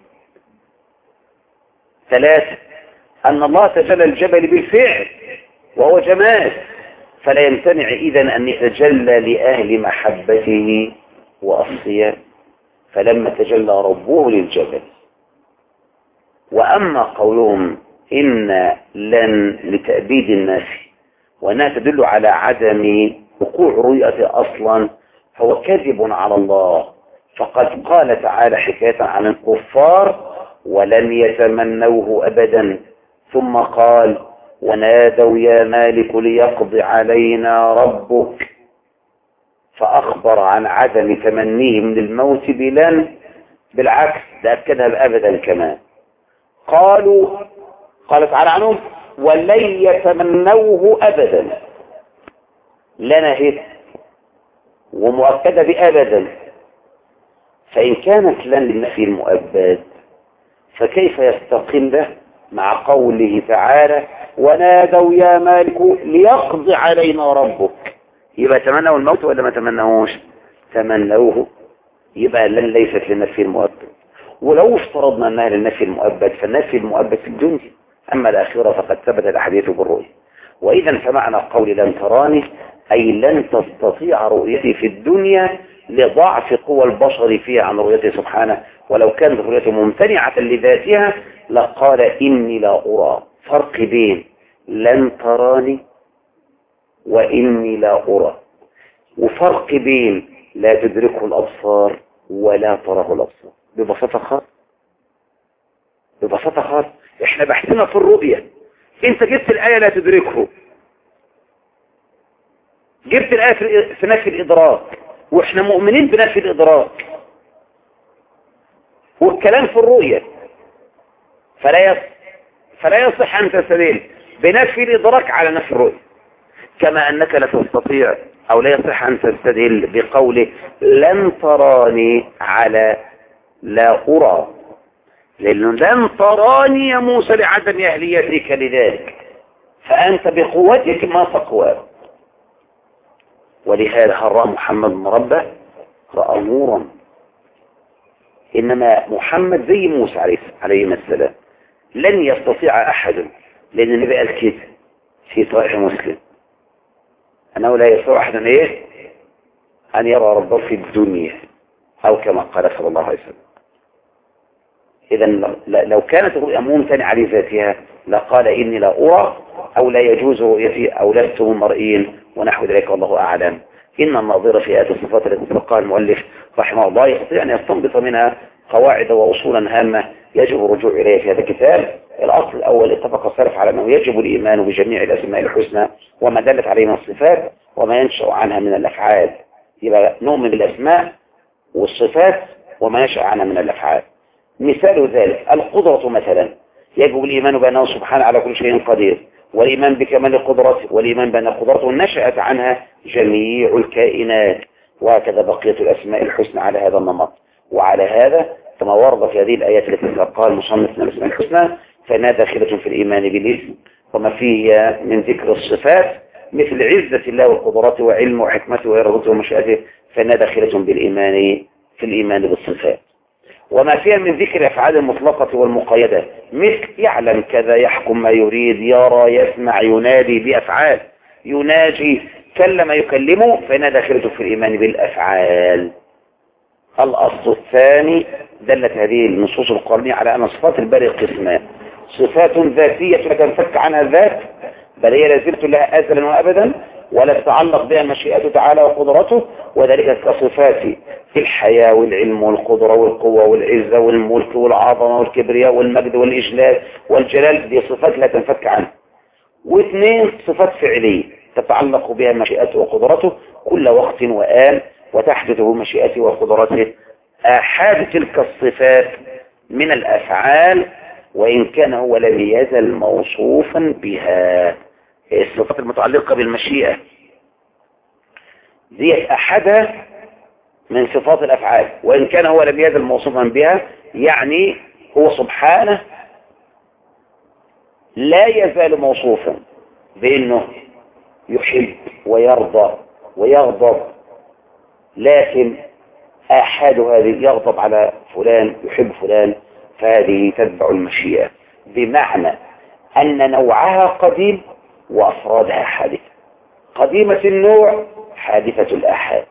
ثلاثة، ان الله تجلى الجبل بالفعل وهو جمال، فلا يمتنع اذا ان يتجلى لاهل محبته واصفيائه، فلما تجلى ربه للجبل. واما قولهم ان لن لتأبيد النفي وانها تدل على عدم وقوع رؤيته اصلا، هو كذب على الله، فقد قال تعالى حكاية عن الكفار ولن يتمنوه ابدا، ثم قال ونادوا يا مالك ليقضي علينا ربك، فاخبر عن عدم تمنيهم للموت بلن، بالعكس ده اكدها بابدا كمان. قالوا قال تعالى عنهم ولن يتمنوه ابدا، لنا هيك ومؤكدة بأبدا، فإن كانت لن للنفي المؤبد فكيف يستقيم ده مع قوله تعالى ونادوا يا مالك ليقضي علينا ربك؟ يبقى تمنوا الموت ولا ما تمنوش؟ تمنوه، يبقى لن ليست للنفي المؤبد. ولو افترضنا أنها للنفي المؤبد فالنفي المؤبد في الدنيا، أما الآخرة فقد ثبت الأحاديث بالرؤية. وإذا فمعنى قول لن تراني أي لن تستطيع رؤيتي في الدنيا لضعف قوى البشر فيها عن رؤيته سبحانه، ولو كانت رؤيته ممتنعة لذاتها لقال إني لا أرى. فرق بين لن تراني وإني لا أرى، وفرق بين لا تدركه الأبصار ولا تراه الأبصار. ببساطة خالص ببساطة خالص احنا بحثنا في الرؤية، انت جبت الآية لا تدركه، جبت الآية في نفي الإدراك، واحنا مؤمنين بنفي الإدراك، والكلام في الرؤية، فلا يصح فلا يصح أن تستدل بنفي الإدراك على نفي الرؤية، كما أنك لا تستطيع أو لا يصح أن تستدل بقوله لن تراني على لا أرى، لأنه لن تراني يا موسى لعدم أهليتك لذلك، فأنت بقوتك ما تقوى. ولهذا هل رأى محمد مربى؟ رأى نورا، إنما محمد زي موسى عليه السلام لن يستطيع أحد، لأن النبي قال كده في صحيح مسلم أنه لا يستطيع أحد إيه؟ أن يرى ربه في الدنيا، أو كما قال صلى الله عليه وسلم. إذا لو كانت الرؤيا ممتنعة لذاتها لقال إني لا أرى، أو لا يجوز رؤيتي، أو لست مرئيا ونحو ذلك، والله أعلم. إن الناظر في آيات الصفات التي تلقاها المؤلف رحمه الله يستطيع أن يستنبط منها قواعد وأصولا هامة يجب الرجوع إليها في هذا الكتاب. الأصل الأول اتفق السلف على أنه يجب الإيمان بجميع الأسماء الحسنى وما دلت عليه من الصفات وما ينشأ عنها من الأفعال. يبقى نؤمن بالأسماء والصفات وما ينشأ عنها من الأفعال. مثال ذلك القدرة مثلا، يجب الإيمان بأنه سبحانه على كل شيء قدير، والإيمان بكمال قدرته، والإيمان بأن قدرته نشأت عنها جميع الكائنات، وهكذا بقية الأسماء الحسنى على هذا النمط. وعلى هذا كما ورد في هذه الآيات التي تلقاها المصنف من الأسماء الحسنى فإنها داخلة في الإيمان بالاسم وما فيه من ذكر الصفات مثل عزة الله وقدرته وعلمه وحكمته وإرادته ومشيئته، فإنها داخلة بالإيمان في الإيمان بالصفات. وما فيها من ذكر أفعال المطلقة والمقيدة مثل يعلم كذا، يحكم ما يريد، يرى، يسمع، ينادي، بأفعال، يناجي، كلم، يكلمه، فإنها داخلة في الإيمان بالأفعال. الأصل الثاني دلت هذه النصوص القرآنية على أن صفات الباري قسمان: صفات ذاتية لا تنفك عنها الذات بل هي لازمة لها أزلا وأبدا ولا تتعلق بها مشيئته تعالى وقدرته، وذلك كصفات الحياة والعلم والقدرة والقوة والعزة والملك والعظمة والكبرياء والمجد والإجلال والجلال، دي صفات لا تنفك عنها. واثنين صفات فعلية تتعلق بها مشيئته وقدرته كل وقت وآن، وتحدث مشيئته وقدرته. أحد تلك الصفات من الأفعال وإن كان هو لم يزل موصوفا بها. الصفات المتعلقة بالمشيئة دي أحدها من صفات الأفعال وإن كان هو لم يزل موصوفا بها، يعني هو سبحانه لا يزال موصوفا بأنه يحب ويرضى ويغضب، لكن آحاد هذه يغضب على فلان يحب فلان، فهذه تتبع المشيئة، بمعنى أن نوعها قديم وأفرادها حادثة. قديمة النوع حادثة الآحاد،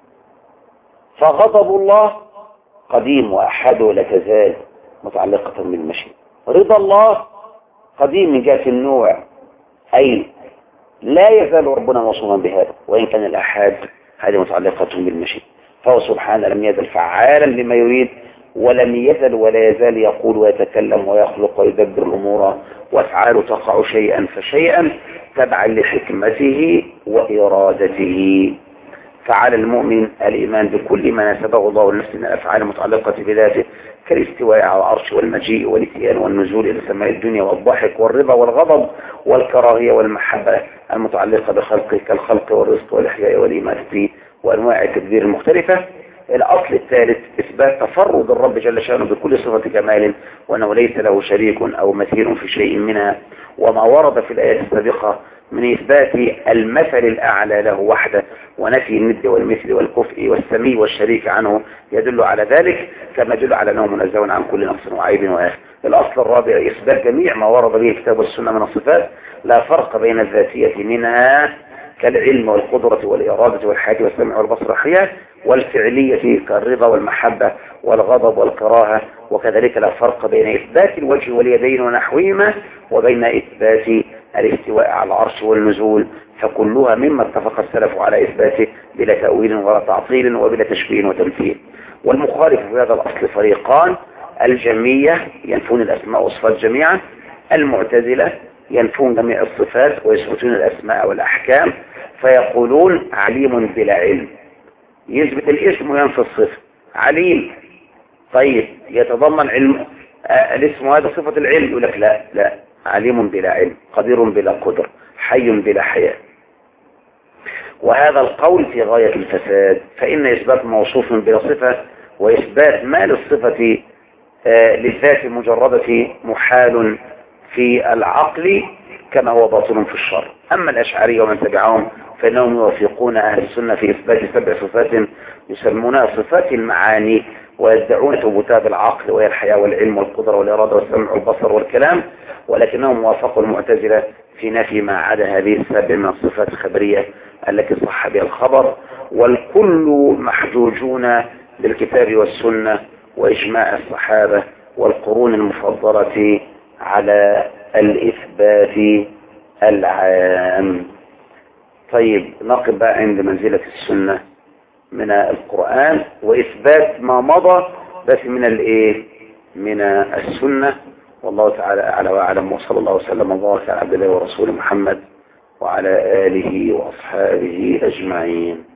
فغضب الله قديم وأحاده لا تزال متعلقة بالمشيئة. رضا الله قديم من جهة النوع، أي لا يزال ربنا موصوفا بهذا، وإن كان الآحاد هذه متعلقة بالمشيئة. فهو سبحانه لم يزل فعالا لما يريد، ولم يزل ولا يزال يقول ويتكلم ويخلق ويدبر الأمور، وأفعاله تقع شيئا فشيئا تبعا لحكمته وإرادته. فعلى المؤمن الإيمان بكل ما نسبه الله لنفسه من الأفعال المتعلقة بذاته، كالاستواء على العرش والمجيء والاتيان والنزول إلى سماء الدنيا والضحك والرضا والغضب والكراهية والمحبة المتعلقة بخلقه، كالخلق والرزق والإحياء والإماتة وأنواع التدبير المختلفة. الأصل الثالث إثبات تفرد الرب جل شأنه بكل صفة جمال، وأنه ليس له شريك أو مثيل في شيء منها، وما ورد في الآيات السابقة من إثبات المثل الأعلى له وحده، ونفي الند والمثل والكفء والسمي والشريك عنه يدل على ذلك، كما يدل على أنه منزه عن كل نقص وعيب وآخر. الأصل الرابع إثبات جميع ما ورد به الكتاب والسنة من الصفات، لا فرق بين الذاتية منها كالعلم والقدرة والإرادة والحياة والسمع والبصر والحياة، والفعلية كالرضا والمحبة والغضب والكراهة، وكذلك لا فرق بين إثبات الوجه واليدين ونحوهما وبين إثبات الاستواء على العرش والنزول، فكلها مما اتفق السلف على إثباته بلا تأويل ولا تعطيل وبلا تشبيه وتمثيل. والمخالف في هذا الأصل فريقان: الجميع ينفون الأسماء والصفات جميعا، المعتزلة ينفون جميع الصفات ويثبتون الأسماء والأحكام، فيقولون عليم بلا علم، يثبت الاسم وينفي الصفة. عليم طيب يتضمن علم آه الاسم هذا صفة العلم، يقول لك لا لا، عليم بلا علم، قدير بلا قدر، حي بلا حياة. وهذا القول في غاية الفساد، فإن إثبات موصوف بلا صفة وإثبات ما للصفة آه للذات المجردة محال في العقل كما هو باطل في الشرع. أما الأشعري ومن تبعهم فإنهم يوافقون أهل السنة في إثبات سبع صفات يسمونها صفات المعاني، ويدعون ثبوتها بالعقل، وهي الحياة والعلم والقدرة والإرادة والسمع والبصر والكلام، ولكنهم وافقوا المعتزلة في نفي ما عدا هذه السبع من الصفات الخبرية التي صح بها الخبر. والكل محجوجون بالكتاب والسنة وإجماع الصحابة والقرون المفضلة على الإثبات العام. طيب نقف بقى عند منزلة السنة من القرآن وإثبات ما مضى بس من الإيه من السنة. والله تعالى أعلى وأعلم، وصلى الله وسلم وبارك على عبد الله ورسوله محمد وعلى آله وأصحابه أجمعين.